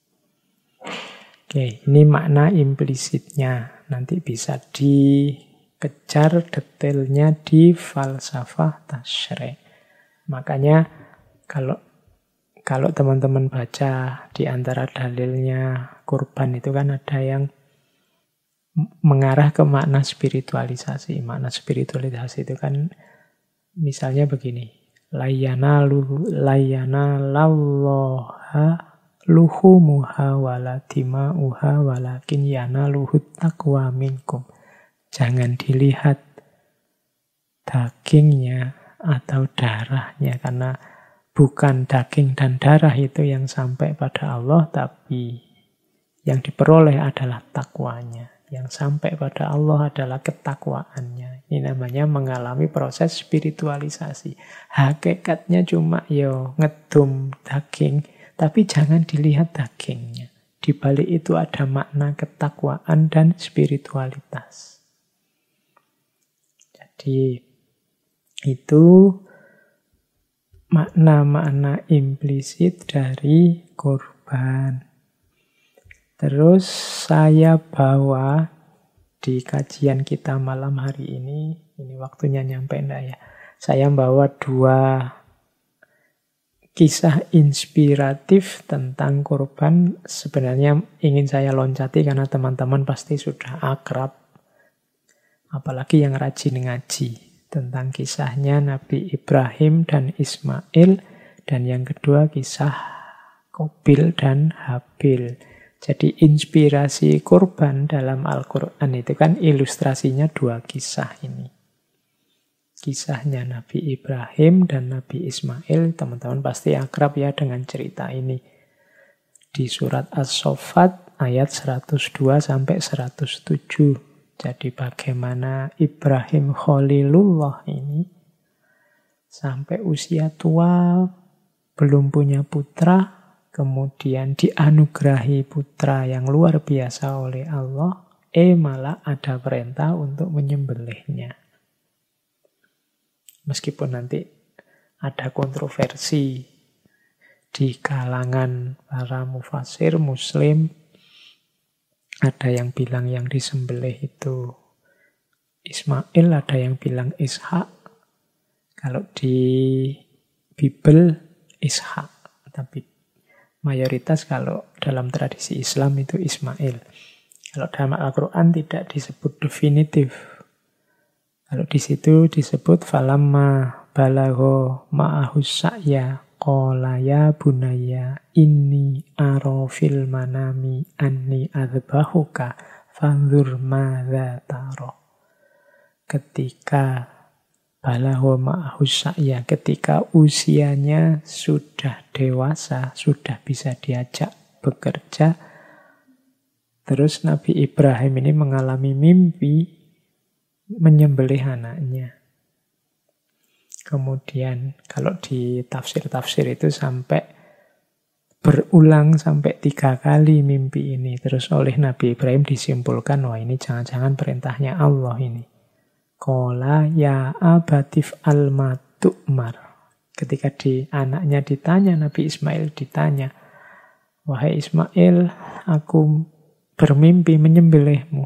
Oke, ini makna implisitnya. Nanti bisa dikejar detailnya di falsafah tasyri'. Makanya kalau teman-teman baca di antara dalilnya kurban itu kan ada yang mengarah ke makna spiritualisasi. Makna spiritualisasi itu kan misalnya begini. Layyanallaha luhumuha wala dima'uha walakin yanaluhut taqwa minkum. Jangan dilihat dagingnya atau darahnya, karena bukan daging dan darah itu yang sampai pada Allah, tapi yang diperoleh adalah takwanya. Yang sampai pada Allah adalah ketakwaannya. Ini namanya mengalami proses spiritualisasi. Hakikatnya cuma ngedum daging, tapi jangan dilihat dagingnya. Di balik itu ada makna ketakwaan dan spiritualitas. Jadi itu makna-makna implisit dari kurban. Terus saya bawa di kajian kita malam hari ini waktunya nyampe enggak ya? Saya bawa 2 kisah inspiratif tentang kurban. Sebenarnya ingin saya loncati karena teman-teman pasti sudah akrab, apalagi yang rajin ngaji, tentang kisahnya Nabi Ibrahim dan Ismail, dan yang kedua kisah Qabil dan Habil. Jadi inspirasi kurban dalam Al-Quran itu kan ilustrasinya 2 kisah ini. Kisahnya Nabi Ibrahim dan Nabi Ismail, teman-teman pasti akrab ya dengan cerita ini. Di surat As-Saffat ayat 102-107. Jadi bagaimana Ibrahim Khalilullah ini sampai usia tua belum punya putra, kemudian dianugerahi putra yang luar biasa oleh Allah, malah ada perintah untuk menyembelihnya. Meskipun nanti ada kontroversi di kalangan para mufassir Muslim, ada yang bilang yang disembelih itu Ismail, ada yang bilang Ishak. Kalau di Bible Ishak, tapi mayoritas kalau dalam tradisi Islam itu Ismail. Kalau dalam Al-Quran tidak disebut definitif. Kalau di situ disebut falamma balagho ma'ahus sa'ya qala ya bunayya inni ara fil manami anni adzbahuka fanzur madza tara. Ketika balagho ma'ahus sa'ya, ketika usianya sudah dewasa, sudah bisa diajak bekerja, terus Nabi Ibrahim ini mengalami mimpi menyembelih anaknya. Kemudian kalau di tafsir-tafsir itu sampai berulang sampai 3 kali mimpi ini. Terus oleh Nabi Ibrahim disimpulkan, wah ini jangan-jangan perintahnya Allah ini. Qala ya abatif al-matu'mar. Ketika anaknya ditanya, Nabi Ismail ditanya, wahai Ismail, aku bermimpi menyembelihmu.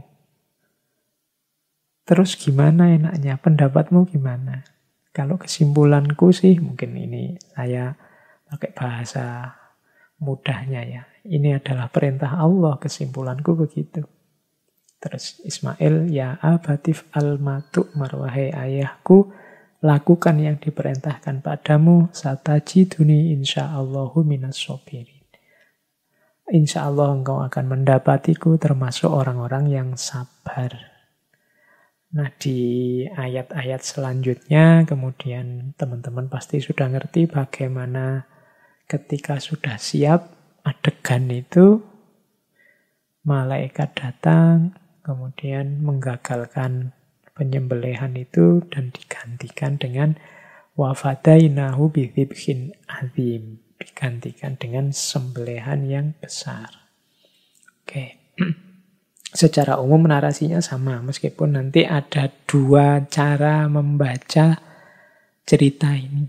Terus gimana enaknya? Pendapatmu gimana? Kalau kesimpulanku sih, mungkin ini saya pakai bahasa mudahnya ya. Ini adalah perintah Allah, kesimpulanku begitu. Terus Ismail, ya abatif al-matu'mar, wahai ayahku, lakukan yang diperintahkan padamu, satajiduni insyaallahu minas sobirin. Insya Allah engkau akan mendapatiku termasuk orang-orang yang sabar. Nah, di ayat-ayat selanjutnya kemudian teman-teman pasti sudah ngerti bagaimana ketika sudah siap adegan itu, malaikat datang, kemudian menggagalkan penyembelihan itu dan digantikan dengan wafadainahu bidzibhin azim, digantikan dengan sembelihan yang besar. Oke. Secara umum narasinya sama, meskipun nanti ada 2 cara membaca cerita ini.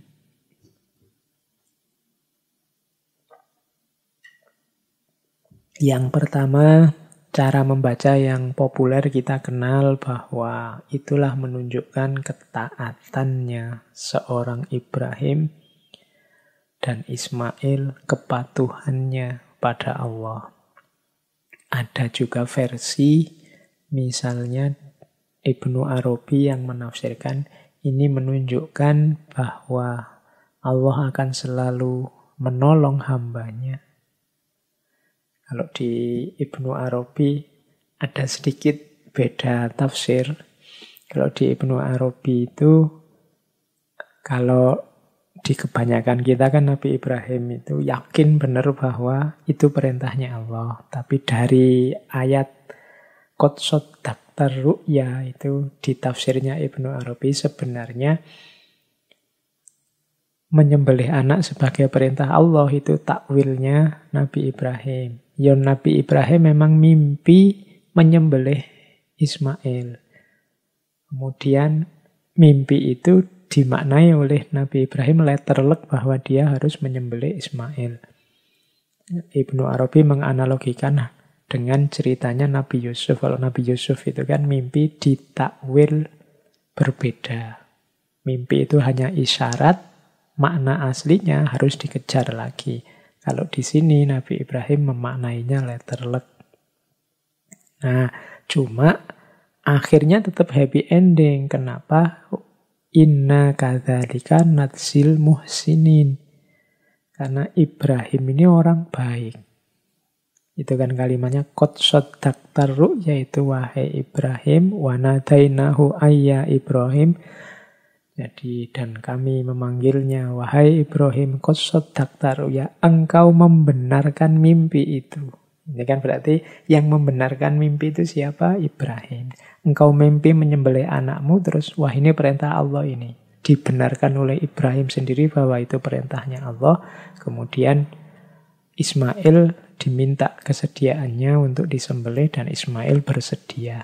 Yang pertama, cara membaca yang populer kita kenal bahwa itulah menunjukkan ketaatannya seorang Ibrahim dan Ismail, kepatuhannya pada Allah. Ada juga versi, misalnya Ibnu Arabi yang menafsirkan ini menunjukkan bahwa Allah akan selalu menolong hambanya. Kalau di Ibnu Arabi ada sedikit beda tafsir. Kalau di Ibnu Arabi itu, kalau di kebanyakan kita kan Nabi Ibrahim itu yakin benar bahwa itu perintahnya Allah. Tapi dari ayat Qad shaddaqtar ru'ya itu di tafsirnya Ibnu Arabi sebenarnya menyembelih anak sebagai perintah Allah itu takwilnya Nabi Ibrahim. Ya Nabi Ibrahim memang mimpi menyembelih Ismail. Kemudian mimpi itu dimaknai oleh Nabi Ibrahim letterlek bahwa dia harus menyembelih Ismail. Ibnu Arabi menganalogikan dengan ceritanya Nabi Yusuf. Kalau Nabi Yusuf itu kan mimpi ditakwil berbeda. Mimpi itu hanya isyarat, makna aslinya harus dikejar lagi. Kalau di sini Nabi Ibrahim memaknainya letterlek. Nah, cuma akhirnya tetap happy ending. Kenapa? Inna kadzalika natsil muhsinin. Karena Ibrahim ini orang baik. Itu kan kalimatnya qad shaddaqtar ru'ya, yaitu wahai Ibrahim wa nadainahu ayya Ibrahim. Jadi dan kami memanggilnya wahai Ibrahim qad shaddaqtar ru'ya, engkau membenarkan mimpi itu. Ini kan berarti yang membenarkan mimpi itu siapa? Ibrahim. Engkau mimpi menyembelih anakmu, terus wah ini perintah Allah ini. Dibenarkan oleh Ibrahim sendiri bahwa itu perintahnya Allah. Kemudian Ismail diminta kesediaannya untuk disembelih dan Ismail bersedia.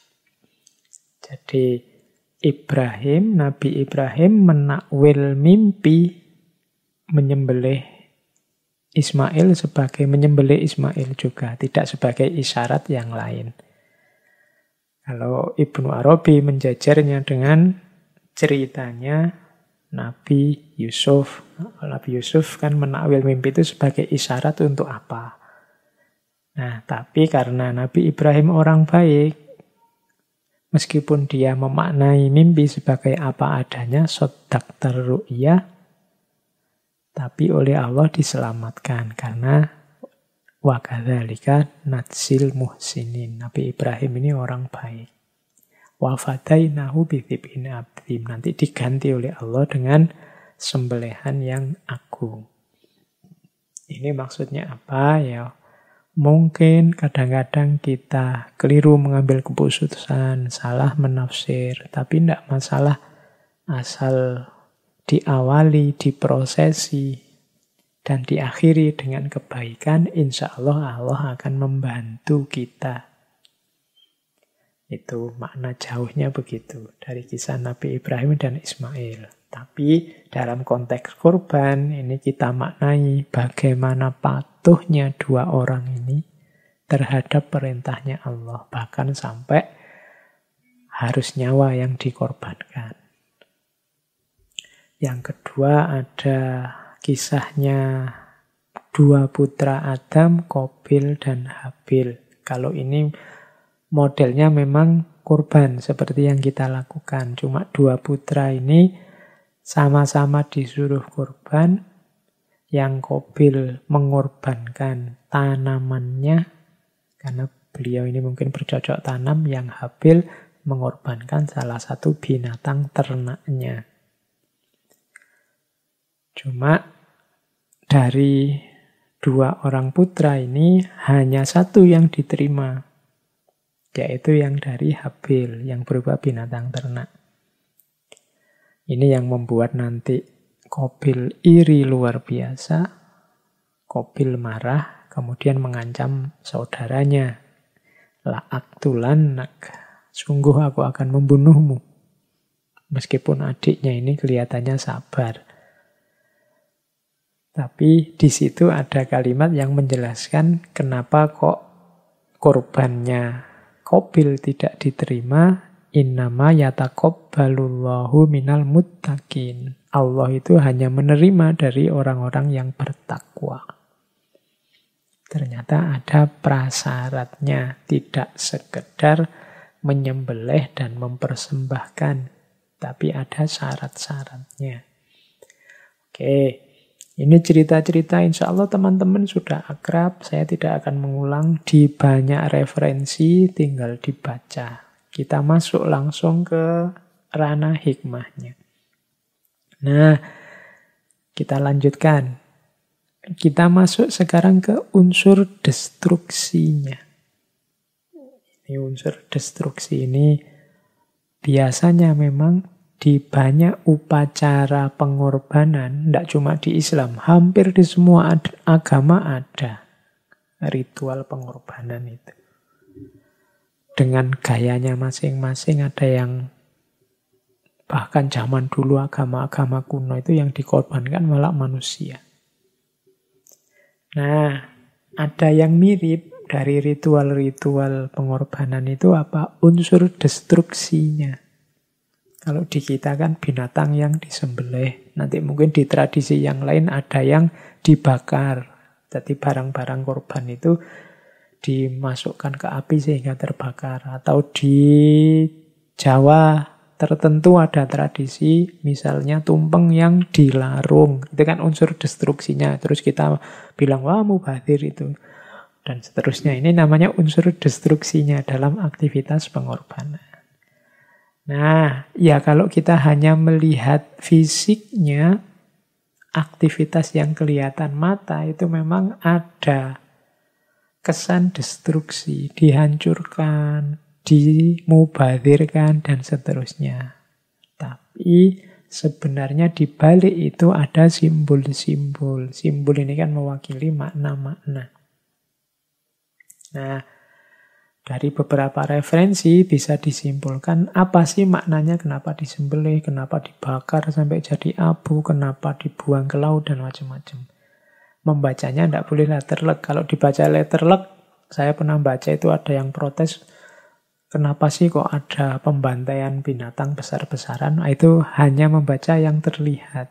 Jadi Nabi Ibrahim menakwil mimpi menyembelih Ismail sebagai menyembelih Ismail juga, tidak sebagai isyarat yang lain. Kalau Ibnu Arabi menjajarnya dengan ceritanya Nabi Yusuf. Nabi Yusuf kan menakwil mimpi itu sebagai isyarat untuk apa. Nah, tapi karena Nabi Ibrahim orang baik, meskipun dia memaknai mimpi sebagai apa adanya, shaddaqtar ru'ya, tapi oleh Allah diselamatkan karena wa kadzalika natsil muhsinin. Nabi Ibrahim ini orang baik. Wa fadainahu bidzibhin adzim. Nanti diganti oleh Allah dengan sembelihan yang agung. Ini maksudnya apa ya? Mungkin kadang-kadang kita keliru mengambil keputusan, salah menafsir, tapi tidak masalah asal diawali, diprosesi, dan diakhiri dengan kebaikan, insya Allah Allah akan membantu kita. Itu makna jauhnya begitu dari kisah Nabi Ibrahim dan Ismail. Tapi dalam konteks kurban ini kita maknai bagaimana patuhnya dua orang ini terhadap perintahnya Allah. Bahkan sampai harus nyawa yang dikorbankan. Yang kedua ada kisahnya dua putra Adam, Qabil dan Habil. Kalau ini modelnya memang kurban seperti yang kita lakukan. Cuma dua putra ini sama-sama disuruh kurban. Yang Qabil mengorbankan tanamannya, karena beliau ini mungkin bercocok tanam. Yang Habil mengorbankan salah satu binatang ternaknya. Cuma dari dua orang putra ini hanya satu yang diterima, yaitu yang dari Habil, yang berupa binatang ternak. Ini yang membuat nanti Qabil iri luar biasa. Qabil marah, kemudian mengancam saudaranya. La'aqtulannak, sungguh aku akan membunuhmu. Meskipun adiknya ini kelihatannya sabar. Tapi di situ ada kalimat yang menjelaskan kenapa kok korbannya Qabil tidak diterima. Innama yataqabbalullahu minal muttaqin. Allah itu hanya menerima dari orang-orang yang bertakwa. Ternyata ada prasyaratnya, tidak sekedar menyembelih dan mempersembahkan, tapi ada syarat-syaratnya. Oke, ini cerita-cerita insya Allah teman-teman sudah akrab, saya tidak akan mengulang, di banyak referensi tinggal dibaca. Kita masuk langsung ke ranah hikmahnya. Nah, kita lanjutkan. Kita masuk sekarang ke unsur destruksinya. Ini unsur destruksi ini biasanya memang di banyak upacara pengorbanan, tidak cuma di Islam, hampir di semua agama ada ritual pengorbanan itu. Dengan gayanya masing-masing, ada yang bahkan zaman dulu agama-agama kuno itu yang dikorbankan malah manusia. Nah, ada yang mirip dari ritual-ritual pengorbanan itu apa? Unsur destruksinya. Kalau di kita kan binatang yang disembelih. Nanti mungkin di tradisi yang lain ada yang dibakar. Jadi barang-barang korban itu dimasukkan ke api sehingga terbakar. Atau di Jawa tertentu ada tradisi misalnya tumpeng yang dilarung. Itu kan unsur destruksinya. Terus kita bilang, wah mubazir itu. Dan seterusnya. Ini namanya unsur destruksinya dalam aktivitas pengorbanan. Nah, ya kalau kita hanya melihat fisiknya, aktivitas yang kelihatan mata itu memang ada kesan destruksi, dihancurkan, dimubadzirkan, dan seterusnya. Tapi sebenarnya di balik itu ada simbol-simbol. Simbol ini kan mewakili makna-makna. Nah, dari beberapa referensi bisa disimpulkan apa sih maknanya, kenapa disembelih, kenapa dibakar sampai jadi abu, kenapa dibuang ke laut, dan macam-macam. Membacanya tidak boleh letterlek. Kalau dibaca letterlek, saya pernah baca itu ada yang protes, kenapa sih kok ada pembantaian binatang besar-besaran? Nah, itu hanya membaca yang terlihat.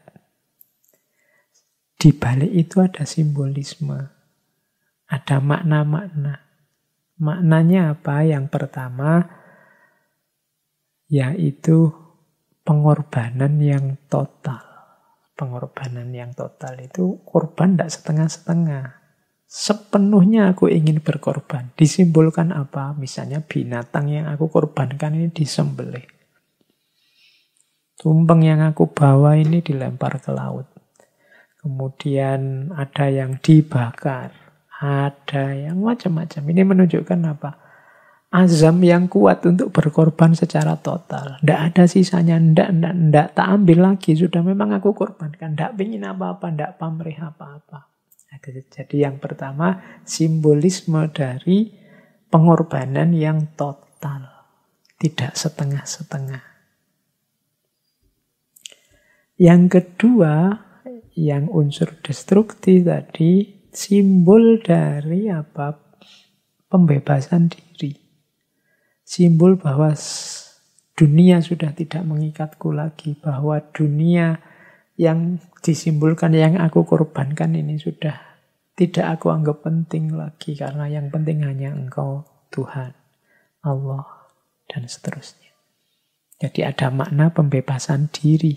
Di balik itu ada simbolisme, ada makna-makna. Maknanya apa? Yang pertama, yaitu pengorbanan yang total. Pengorbanan yang total itu korban tidak setengah-setengah. Sepenuhnya aku ingin berkorban. Disimbolkan apa? Misalnya binatang yang aku korbankan ini disembelih. Tumpeng yang aku bawa ini dilempar ke laut. Kemudian ada yang dibakar. ada yang macam-macam. Ini menunjukkan apa? Azam yang kuat untuk berkorban secara total. Tidak ada sisanya, tidak, tak ambil lagi. Sudah memang aku korbankan, tidak ingin apa-apa, tidak pamrih apa-apa. Jadi yang pertama, simbolisme dari pengorbanan yang total. Tidak setengah-setengah. Yang kedua, yang unsur destruktif tadi, simbol dari apa? Pembebasan diri. Simbol bahwa dunia sudah tidak mengikatku lagi, bahwa dunia yang disimbolkan, yang aku korbankan ini sudah tidak aku anggap penting lagi, karena yang penting hanya Engkau, Tuhan, Allah, dan seterusnya. Jadi ada makna pembebasan diri.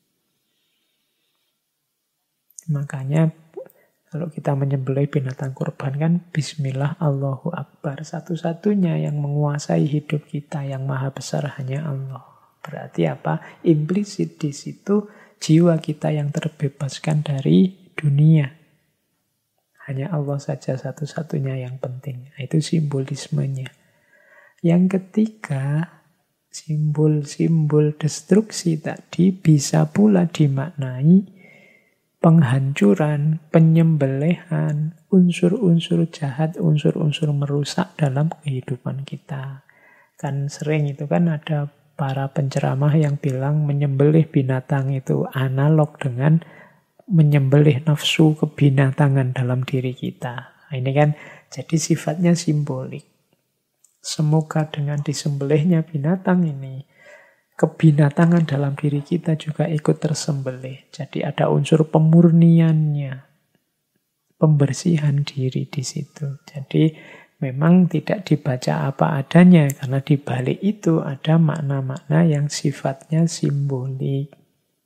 Makanya kalau kita menyembelih binatang kurban kan bismillah Allahu Akbar. Satu-satunya yang menguasai hidup kita yang maha besar hanya Allah. Berarti apa? Implisit di situ jiwa kita yang terbebaskan dari dunia. Hanya Allah saja satu-satunya yang penting. Itu simbolismenya. Yang ketiga, simbol-simbol destruksi tadi bisa pula dimaknai penghancuran, penyembelihan, unsur-unsur jahat, unsur-unsur merusak dalam kehidupan kita. Kan sering itu kan ada para penceramah yang bilang menyembelih binatang itu analog dengan menyembelih nafsu kebinatangan dalam diri kita. Nah, ini kan jadi sifatnya simbolik. Semoga dengan disembelihnya binatang ini, kebinatangan dalam diri kita juga ikut tersembelih. Jadi ada unsur pemurniannya, pembersihan diri di situ. Jadi memang tidak dibaca apa adanya, karena di balik itu ada makna-makna yang sifatnya simbolik.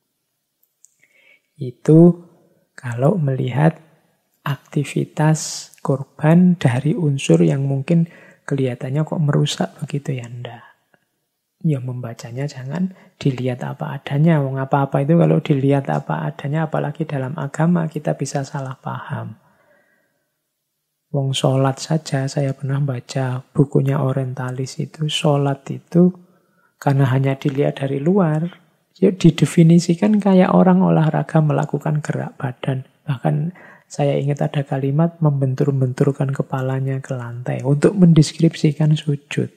Itu kalau melihat aktivitas korban dari unsur yang mungkin kelihatannya kok merusak begitu ya, enggak. Ya membacanya jangan dilihat apa adanya. Wong apa-apa itu kalau dilihat apa adanya, apalagi dalam agama, kita bisa salah paham. Wong sholat saja, saya pernah baca bukunya orientalis itu, sholat itu karena hanya dilihat dari luar, ya didefinisikan kayak orang olahraga melakukan gerak badan. Bahkan saya ingat ada kalimat membentur-benturkan kepalanya ke lantai untuk mendeskripsikan sujud.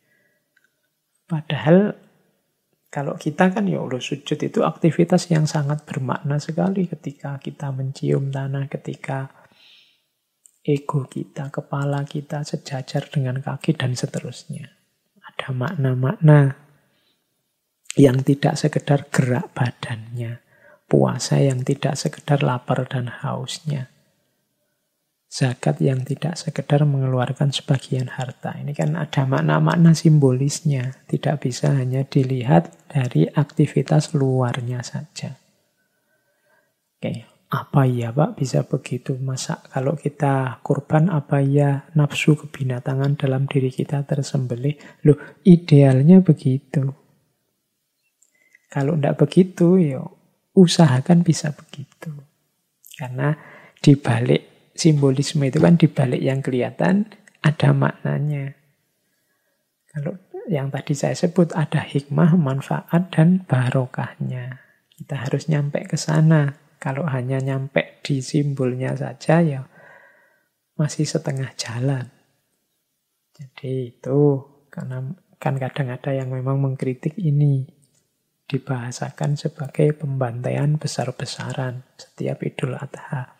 Padahal kalau kita kan ya Allah, sujud itu aktivitas yang sangat bermakna sekali ketika kita mencium tanah, ketika ego kita, kepala kita sejajar dengan kaki dan seterusnya. Ada makna-makna yang tidak sekedar gerak badannya, puasa yang tidak sekedar lapar dan hausnya, zakat yang tidak sekedar mengeluarkan sebagian harta. Ini kan ada makna-makna simbolisnya. Tidak bisa hanya dilihat dari aktivitas luarnya saja. Oke, apa ya Pak bisa begitu? Masa kalau kita kurban, apa ya nafsu kebinatangan dalam diri kita tersembelih? Loh, idealnya begitu. Kalau tidak begitu, ya usahakan bisa begitu. Karena di balik simbolisme itu kan dibalik yang kelihatan ada maknanya. Kalau yang tadi saya sebut ada hikmah, manfaat, dan barokahnya. Kita harus nyampe ke sana. Kalau hanya nyampe di simbolnya saja ya masih setengah jalan. Jadi itu karena kan kadang ada yang memang mengkritik ini. Dibahasakan sebagai pembantaian besar-besaran setiap Idul Adha.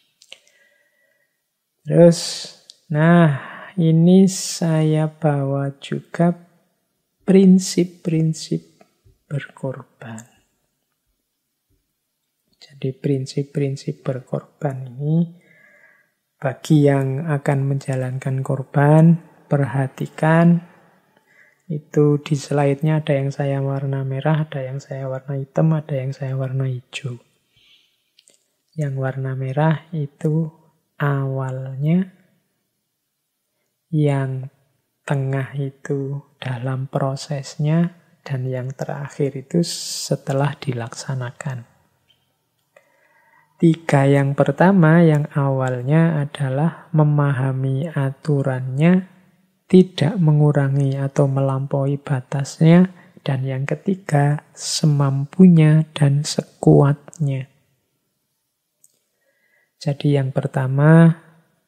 Terus, nah ini saya bawa juga prinsip-prinsip berkorban. Jadi prinsip-prinsip berkorban ini bagi yang akan menjalankan korban, perhatikan. Itu di slide-nya ada yang saya warna merah, ada yang saya warna hitam, ada yang saya warna hijau. Yang warna merah itu awalnya, yang tengah itu dalam prosesnya, dan yang terakhir itu setelah dilaksanakan. Tiga yang pertama, yang awalnya adalah memahami aturannya, tidak mengurangi atau melampaui batasnya. Dan yang ketiga, semampunya dan sekuatnya. Jadi yang pertama,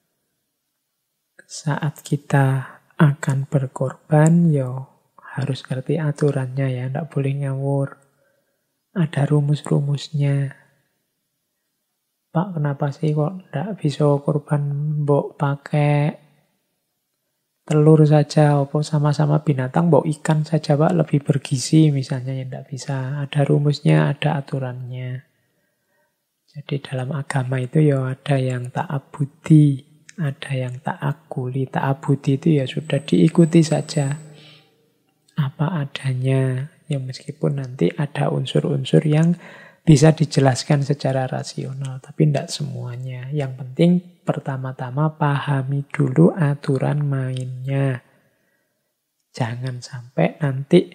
saat kita akan berkorban, harus ngerti aturannya ya, tidak boleh ngawur. Ada rumus-rumusnya. Pak, kenapa sih kok tidak bisa korban mbok pakai telur saja, apa sama-sama binatang, mbok ikan saja Pak, lebih bergizi misalnya, ya tidak bisa. Ada rumusnya, ada aturannya. Jadi dalam agama itu ada yang ta'abudi, ada yang ta'akuli. Ta'abudi itu sudah diikuti saja apa adanya. Ya meskipun nanti ada unsur-unsur yang bisa dijelaskan secara rasional, tapi tidak semuanya. Yang penting pertama-tama pahami dulu aturan mainnya. Jangan sampai nanti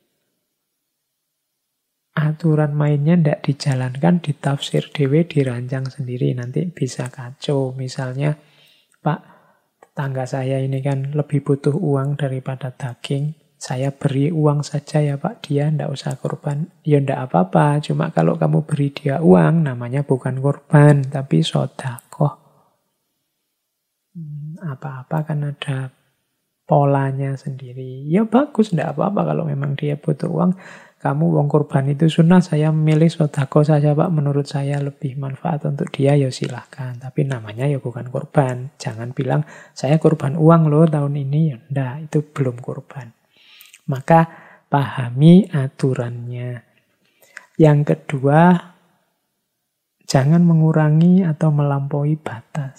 aturan mainnya tidak dijalankan, ditafsir dewe, dirancang sendiri. Nanti bisa kacau. Misalnya, Pak, tetangga saya ini kan lebih butuh uang daripada daging. Saya beri uang saja ya Pak, dia tidak usah korban. Ya tidak apa-apa, cuma kalau kamu beri dia uang, namanya bukan korban, tapi sedekah. Apa-apa kan ada polanya sendiri. Ya bagus, tidak apa-apa kalau memang dia butuh uang. Kamu uang korban itu sunnah, saya milih sedekah saja Pak, menurut saya lebih manfaat untuk dia, ya silahkan. Tapi namanya bukan korban. Jangan bilang, saya korban uang loh tahun ini. Ya enggak, itu belum korban. Maka pahami aturannya. Yang kedua, jangan mengurangi atau melampaui batas.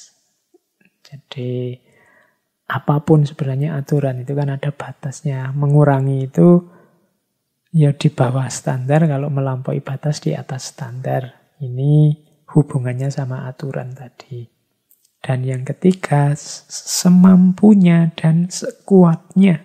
Jadi apapun sebenarnya aturan itu kan ada batasnya. Mengurangi itu di bawah standar, kalau melampaui batas di atas standar. Ini hubungannya sama aturan tadi. Dan yang ketiga, semampunya dan sekuatnya.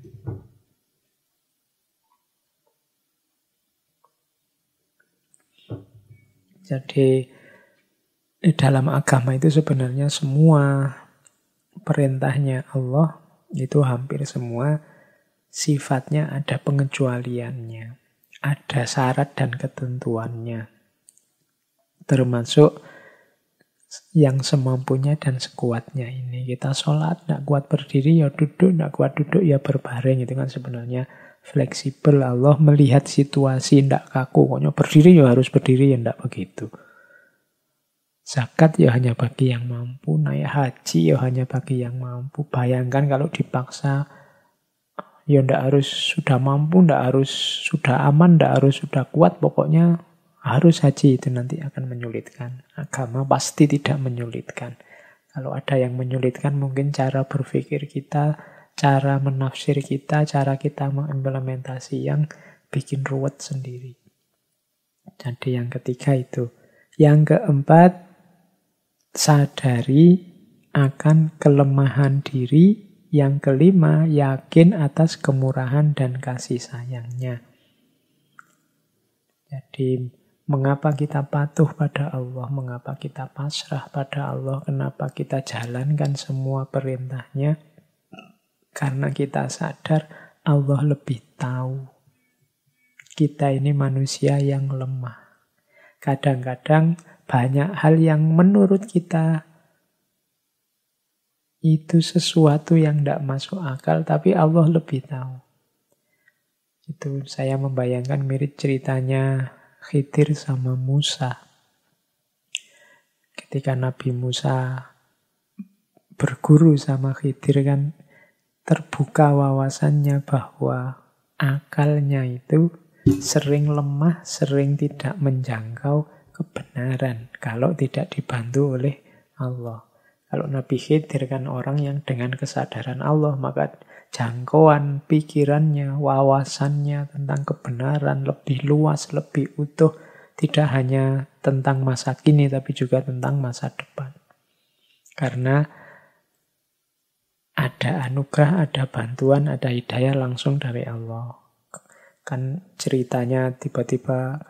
Jadi dalam agama itu sebenarnya semua perintahnya Allah itu hampir semua sifatnya ada pengecualiannya. Ada syarat dan ketentuannya. Termasuk yang semampunya dan sekuatnya ini. Kita sholat, tidak kuat berdiri, duduk, tidak kuat duduk, berbaring. Itu kan sebenarnya fleksibel. Allah melihat situasi, tidak kaku. Pokoknya berdiri, harus berdiri, tidak begitu. Zakat hanya bagi yang mampu, naik haji hanya bagi yang mampu. Bayangkan kalau dipaksa, tidak harus sudah mampu, tidak harus sudah aman, tidak harus sudah kuat, pokoknya harus haji, itu nanti akan menyulitkan. Agama pasti tidak menyulitkan. Kalau ada yang menyulitkan, mungkin cara berpikir kita, cara menafsir kita, cara kita mengimplementasi yang bikin ruwet sendiri. Jadi yang ketiga itu. Yang keempat, sadari akan kelemahan diri. Yang kelima, yakin atas kemurahan dan kasih sayangnya. Jadi, mengapa kita patuh pada Allah? Mengapa kita pasrah pada Allah? Kenapa kita jalankan semua perintahnya? Karena kita sadar Allah lebih tahu. Kita ini manusia yang lemah. Kadang-kadang banyak hal yang menurut kita itu sesuatu yang tidak masuk akal, tapi Allah lebih tahu. Itu saya membayangkan mirip ceritanya Khidir sama Musa. Ketika Nabi Musa berguru sama Khidir kan terbuka wawasannya bahwa akalnya itu sering lemah, sering tidak menjangkau kebenaran kalau tidak dibantu oleh Allah. Kalau Nabi Khidir kan orang yang dengan kesadaran Allah, maka jangkauan pikirannya, wawasannya tentang kebenaran lebih luas, lebih utuh. Tidak hanya tentang masa kini, tapi juga tentang masa depan. Karena ada anugerah, ada bantuan, ada hidayah langsung dari Allah. Kan ceritanya tiba-tiba kalau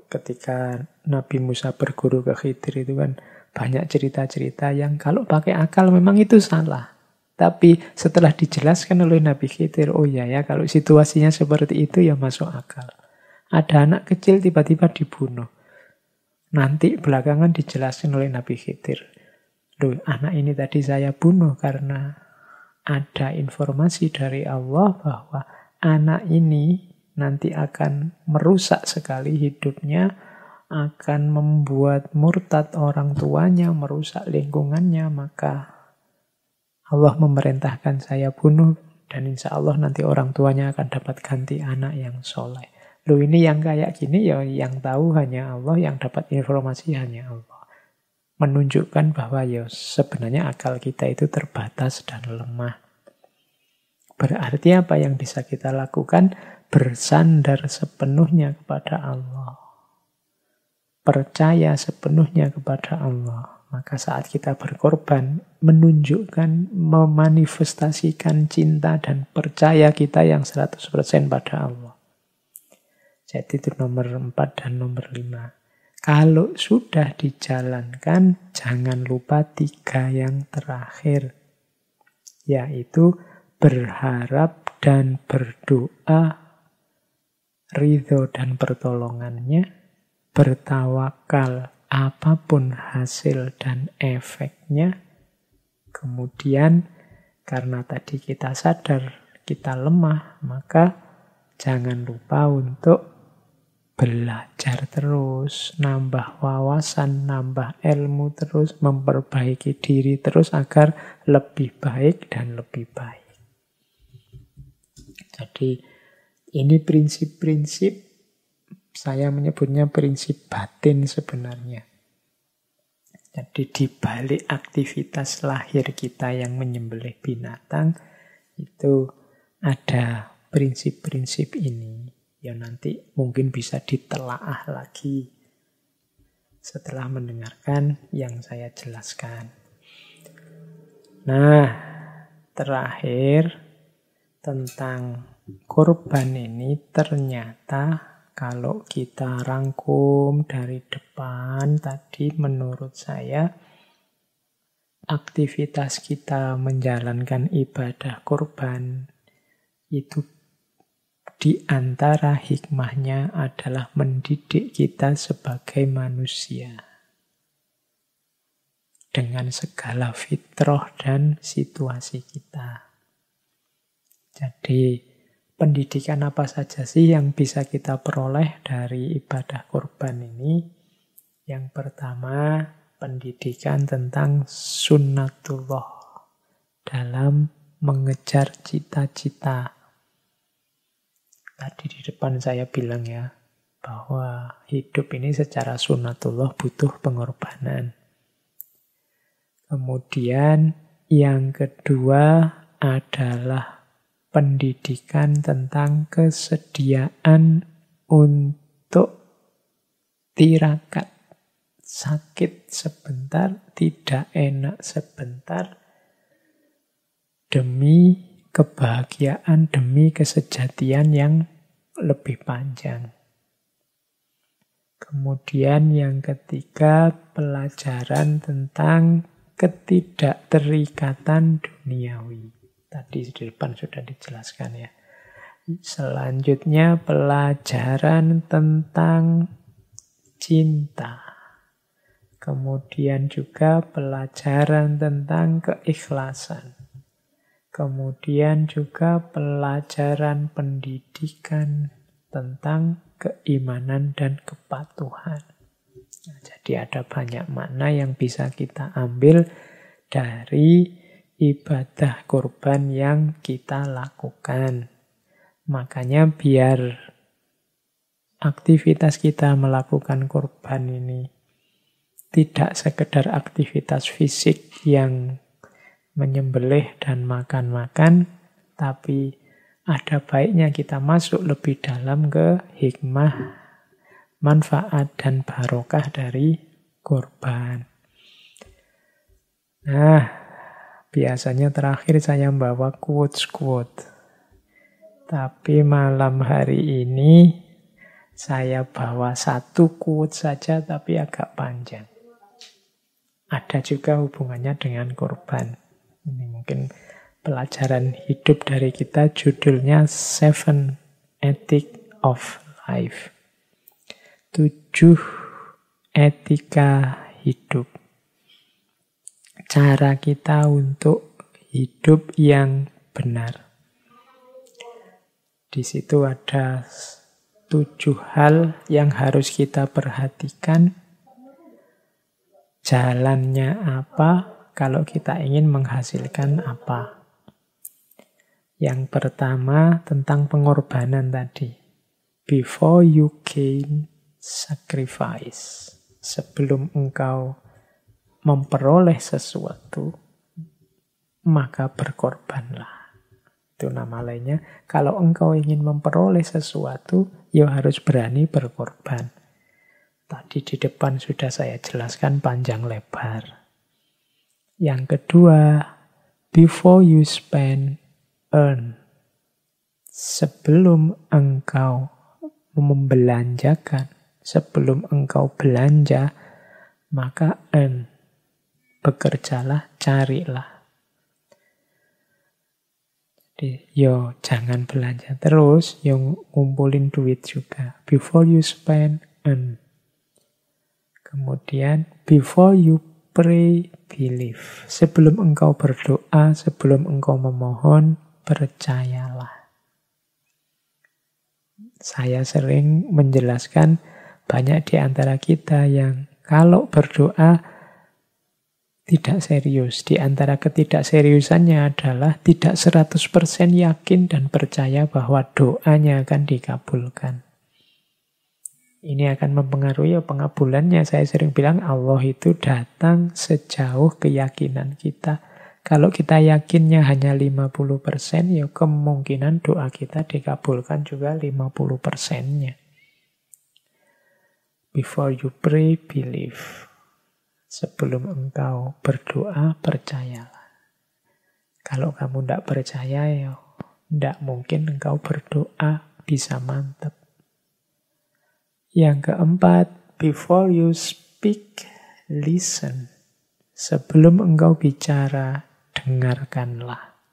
ketika Nabi Musa berguru ke Khidir itu kan banyak cerita-cerita yang kalau pakai akal memang itu salah. Tapi setelah dijelaskan oleh Nabi Khidir, oh ya kalau situasinya seperti itu ya masuk akal. Ada anak kecil tiba-tiba dibunuh. Nanti belakangan dijelaskan oleh Nabi Khidir. Loh, anak ini tadi saya bunuh karena ada informasi dari Allah bahwa anak ini nanti akan merusak sekali hidupnya, akan membuat murtad orang tuanya, merusak lingkungannya, maka Allah memerintahkan saya bunuh, dan insya Allah nanti orang tuanya akan dapat ganti anak yang soleh. Loh, ini yang kayak gini ya yang tahu hanya Allah, yang dapat informasi hanya Allah. Menunjukkan bahwa ya sebenarnya akal kita itu terbatas dan lemah. Berarti apa yang bisa kita lakukan? Bersandar sepenuhnya kepada Allah. Percaya sepenuhnya kepada Allah. Maka saat kita berkorban, menunjukkan, memanifestasikan cinta dan percaya kita yang 100% pada Allah. Jadi itu nomor 4 dan nomor 5. Kalau sudah dijalankan, jangan lupa 3 yang terakhir. Yaitu berharap dan berdoa, ridho dan pertolongannya, bertawakal apapun hasil dan efeknya. Kemudian karena tadi kita sadar kita lemah, maka jangan lupa untuk belajar terus, nambah wawasan, nambah ilmu terus, memperbaiki diri terus agar lebih baik dan lebih baik. Jadi ini prinsip-prinsip, saya menyebutnya prinsip batin sebenarnya. Jadi di balik aktivitas lahir kita yang menyembelih binatang, itu ada prinsip-prinsip ini. Ya nanti mungkin bisa ditelaah lagi setelah mendengarkan yang saya jelaskan. Nah, terakhir tentang korban ini ternyata kalau kita rangkum dari depan tadi, menurut saya aktivitas kita menjalankan ibadah korban itu di antara hikmahnya adalah mendidik kita sebagai manusia dengan segala fitrah dan situasi kita. Jadi pendidikan apa saja sih yang bisa kita peroleh dari ibadah korban ini? Yang pertama, pendidikan tentang sunnatullah dalam mengejar cita-cita. Tadi di depan saya bilang ya, bahwa hidup ini secara sunnatullah butuh pengorbanan. Kemudian yang kedua adalah pendidikan tentang kesediaan untuk tirakat. Sakit sebentar, tidak enak sebentar, demi kebahagiaan, demi kesejatian yang lebih panjang. Kemudian yang ketiga, pelajaran tentang ketidakterikatan duniawi. Tadi di depan sudah dijelaskan ya. Selanjutnya pelajaran tentang cinta. Kemudian juga pelajaran tentang keikhlasan. Kemudian juga pelajaran pendidikan tentang keimanan dan kepatuhan. Nah, jadi ada banyak makna yang bisa kita ambil dari ibadah korban yang kita lakukan. Makanya biar aktivitas kita melakukan korban ini tidak sekedar aktivitas fisik yang menyembelih dan makan-makan, tapi ada baiknya kita masuk lebih dalam ke hikmah, manfaat, dan barokah dari korban. Nah, biasanya terakhir saya membawa quotes-quote. Tapi malam hari ini Saya bawa satu quote saja tapi agak panjang. Ada juga hubungannya dengan korban. Ini mungkin pelajaran hidup dari kita, judulnya Seven Ethics of Life. 7 etika hidup. Cara kita untuk hidup yang benar. Di situ ada 7 hal yang harus kita perhatikan. Jalannya apa kalau kita ingin menghasilkan apa. Yang pertama tentang pengorbanan tadi. Before you gain, sacrifice. Sebelum engkau memperoleh sesuatu, maka berkorbanlah. Itu nama lainnya. Kalau engkau ingin memperoleh sesuatu, ya harus berani berkorban. Tadi di depan sudah saya jelaskan panjang lebar. Yang kedua, before you spend, earn. Sebelum engkau membelanjakan, sebelum engkau belanja, maka earn. Bekerjalah, carilah. Jadi, yo jangan belanja terus, yo ngumpulin duit juga. Before you spend, earn. Kemudian, before you pray, believe. Sebelum engkau berdoa, sebelum engkau memohon, percayalah. Saya sering menjelaskan banyak di antara kita yang kalau berdoa tidak serius. Di antara ketidakseriusannya adalah tidak 100% yakin dan percaya bahwa doanya akan dikabulkan. Ini akan mempengaruhi pengabulannya. Saya sering bilang Allah itu datang sejauh keyakinan kita. Kalau kita yakinnya hanya 50%, ya kemungkinan doa kita dikabulkan juga 50%-nya. Before you pray, believe. Sebelum engkau berdoa, percayalah. Kalau kamu tidak percaya, ya tidak mungkin engkau berdoa bisa mantap. Yang keempat, before you speak, listen. Sebelum engkau bicara, dengarkanlah.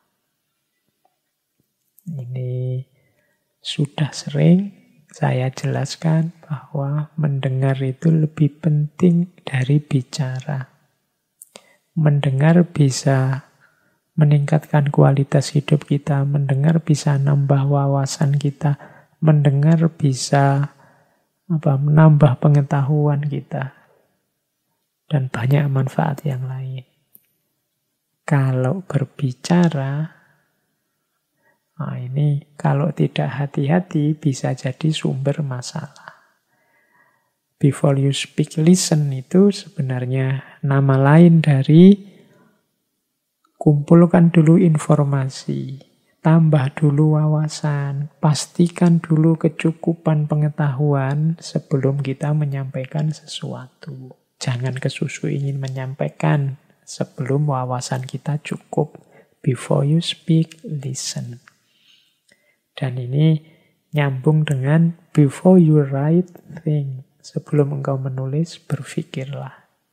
Ini sudah sering saya jelaskan bahwa mendengar itu lebih penting dari bicara. Mendengar bisa meningkatkan kualitas hidup kita, mendengar bisa nambah wawasan kita, mendengar bisa menambah pengetahuan kita, dan banyak manfaat yang lain. Kalau berbicara, ini kalau tidak hati-hati bisa jadi sumber masalah. Before you speak, listen itu sebenarnya nama lain dari kumpulkan dulu informasi, tambah dulu wawasan, pastikan dulu kecukupan pengetahuan sebelum kita menyampaikan sesuatu. Jangan kesusu ingin menyampaikan sebelum wawasan kita cukup. Before you speak, listen. Dan ini nyambung dengan before you write, think. Sebelum engkau menulis, berpikirlah.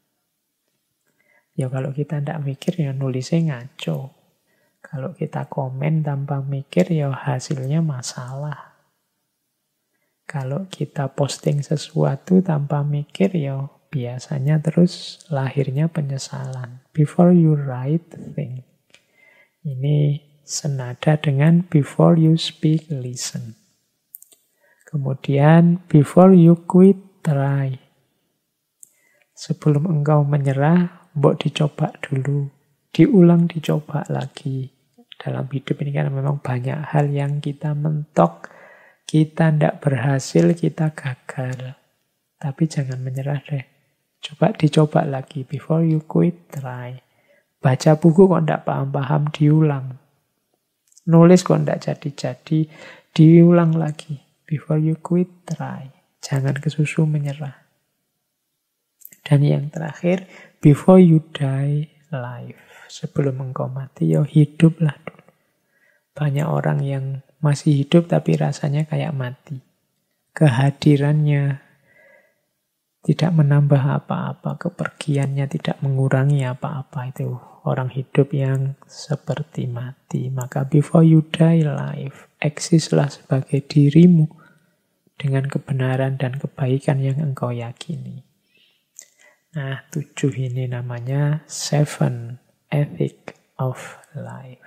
Ya kalau kita tidak mikir, ya nulisnya ngaco. Kalau kita komen tanpa mikir, ya hasilnya masalah. Kalau kita posting sesuatu tanpa mikir, ya biasanya terus lahirnya penyesalan. Before you write, think. Ini senada dengan before you speak, listen. Kemudian, before you quit, try. Sebelum engkau menyerah, mbok dicoba dulu. Diulang, dicoba lagi. Dalam hidup ini kan memang banyak hal yang kita mentok, kita tidak berhasil, kita gagal. Tapi jangan menyerah deh. Coba dicoba lagi. Before you quit, try. Baca buku kok tidak paham-paham, diulang. Nulis kok tidak jadi-jadi, diulang lagi. Before you quit, try. Jangan kesusu menyerah. Dan yang terakhir, before you die, live. Sebelum engkau mati, ya hiduplah dulu. Banyak orang yang masih hidup tapi rasanya kayak mati. kehadirannya tidak menambah apa-apa, kepergiannya tidak mengurangi apa-apa. Itu orang hidup yang seperti mati. Maka before you die life, eksislah sebagai dirimu dengan kebenaran dan kebaikan yang engkau yakini. Nah, 7 ini namanya 7 Ethic of Life.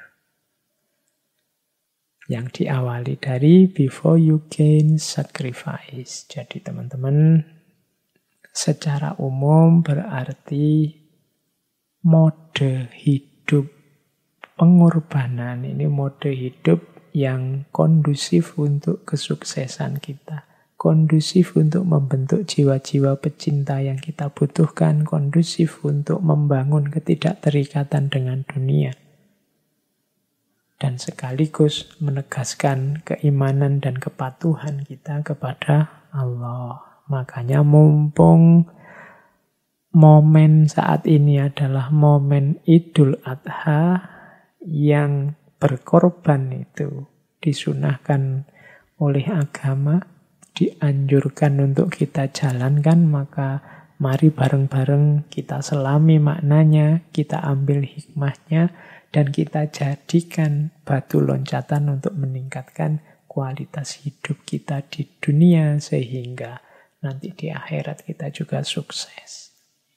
Yang diawali dari before you gain sacrifice. Jadi teman-teman, secara umum berarti mode hidup pengorbanan. Ini mode hidup yang kondusif untuk kesuksesan kita. Kondusif untuk membentuk jiwa-jiwa pecinta yang kita butuhkan. Kondusif untuk membangun ketidakterikatan dengan dunia. Dan sekaligus menegaskan keimanan dan kepatuhan kita kepada Allah. Makanya mumpung momen saat ini adalah momen Idul Adha yang berkorban itu disunahkan oleh agama, dianjurkan untuk kita jalankan, maka mari bareng-bareng kita selami maknanya, kita ambil hikmahnya, dan kita jadikan batu loncatan untuk meningkatkan kualitas hidup kita di dunia, sehingga nanti di akhirat kita juga sukses.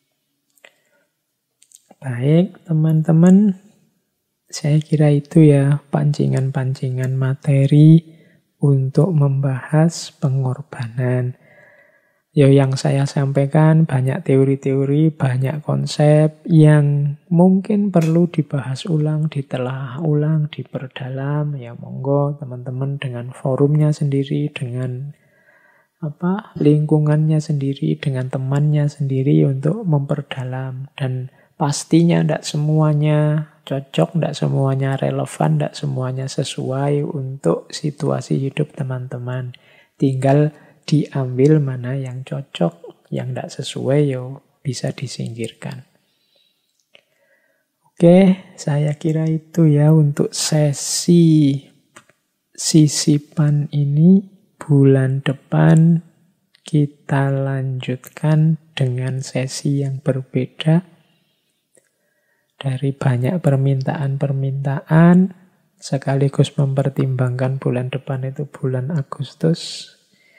Baik, teman-teman. Saya kira itu ya pancingan-pancingan materi untuk membahas pengorbanan. Yang saya sampaikan banyak teori-teori, banyak konsep yang mungkin perlu dibahas ulang, ditelaah ulang, diperdalam. Ya monggo teman-teman dengan forumnya sendiri, dengan lingkungannya sendiri, dengan temannya sendiri untuk memperdalam. Dan pastinya tidak semuanya cocok, tidak semuanya relevan, tidak semuanya sesuai untuk situasi hidup teman-teman. Tinggal diambil mana yang cocok, yang tidak sesuai bisa disingkirkan. Oke, saya kira itu ya untuk sesi sisipan ini. Bulan depan kita lanjutkan dengan sesi yang berbeda. Dari banyak permintaan-permintaan, sekaligus mempertimbangkan bulan depan itu bulan Agustus.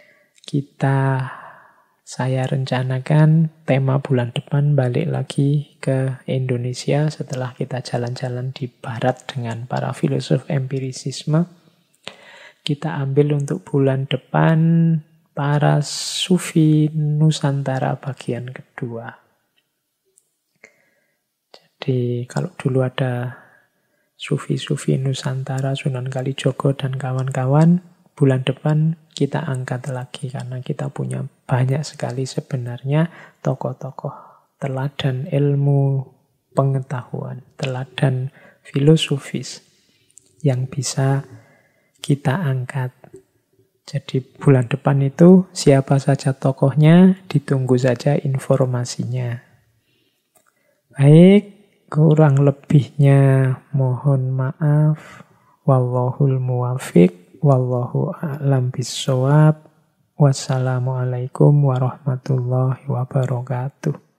Saya rencanakan tema bulan depan balik lagi ke Indonesia setelah kita jalan-jalan di barat dengan para filosof empirisisme. Kita ambil untuk bulan depan para sufi Nusantara bagian kedua. Jadi kalau dulu ada sufi-sufi Nusantara, Sunan Kalijogo dan kawan-kawan, bulan depan kita angkat lagi karena kita punya banyak sekali sebenarnya tokoh-tokoh teladan ilmu pengetahuan, teladan filosofis yang bisa kita angkat. Jadi bulan depan itu siapa saja tokohnya, ditunggu saja informasinya. Baik, kurang lebihnya mohon maaf. Wallahul muwafiq, wallahu a'lam bissawab. Wassalamualaikum warahmatullahi wabarakatuh.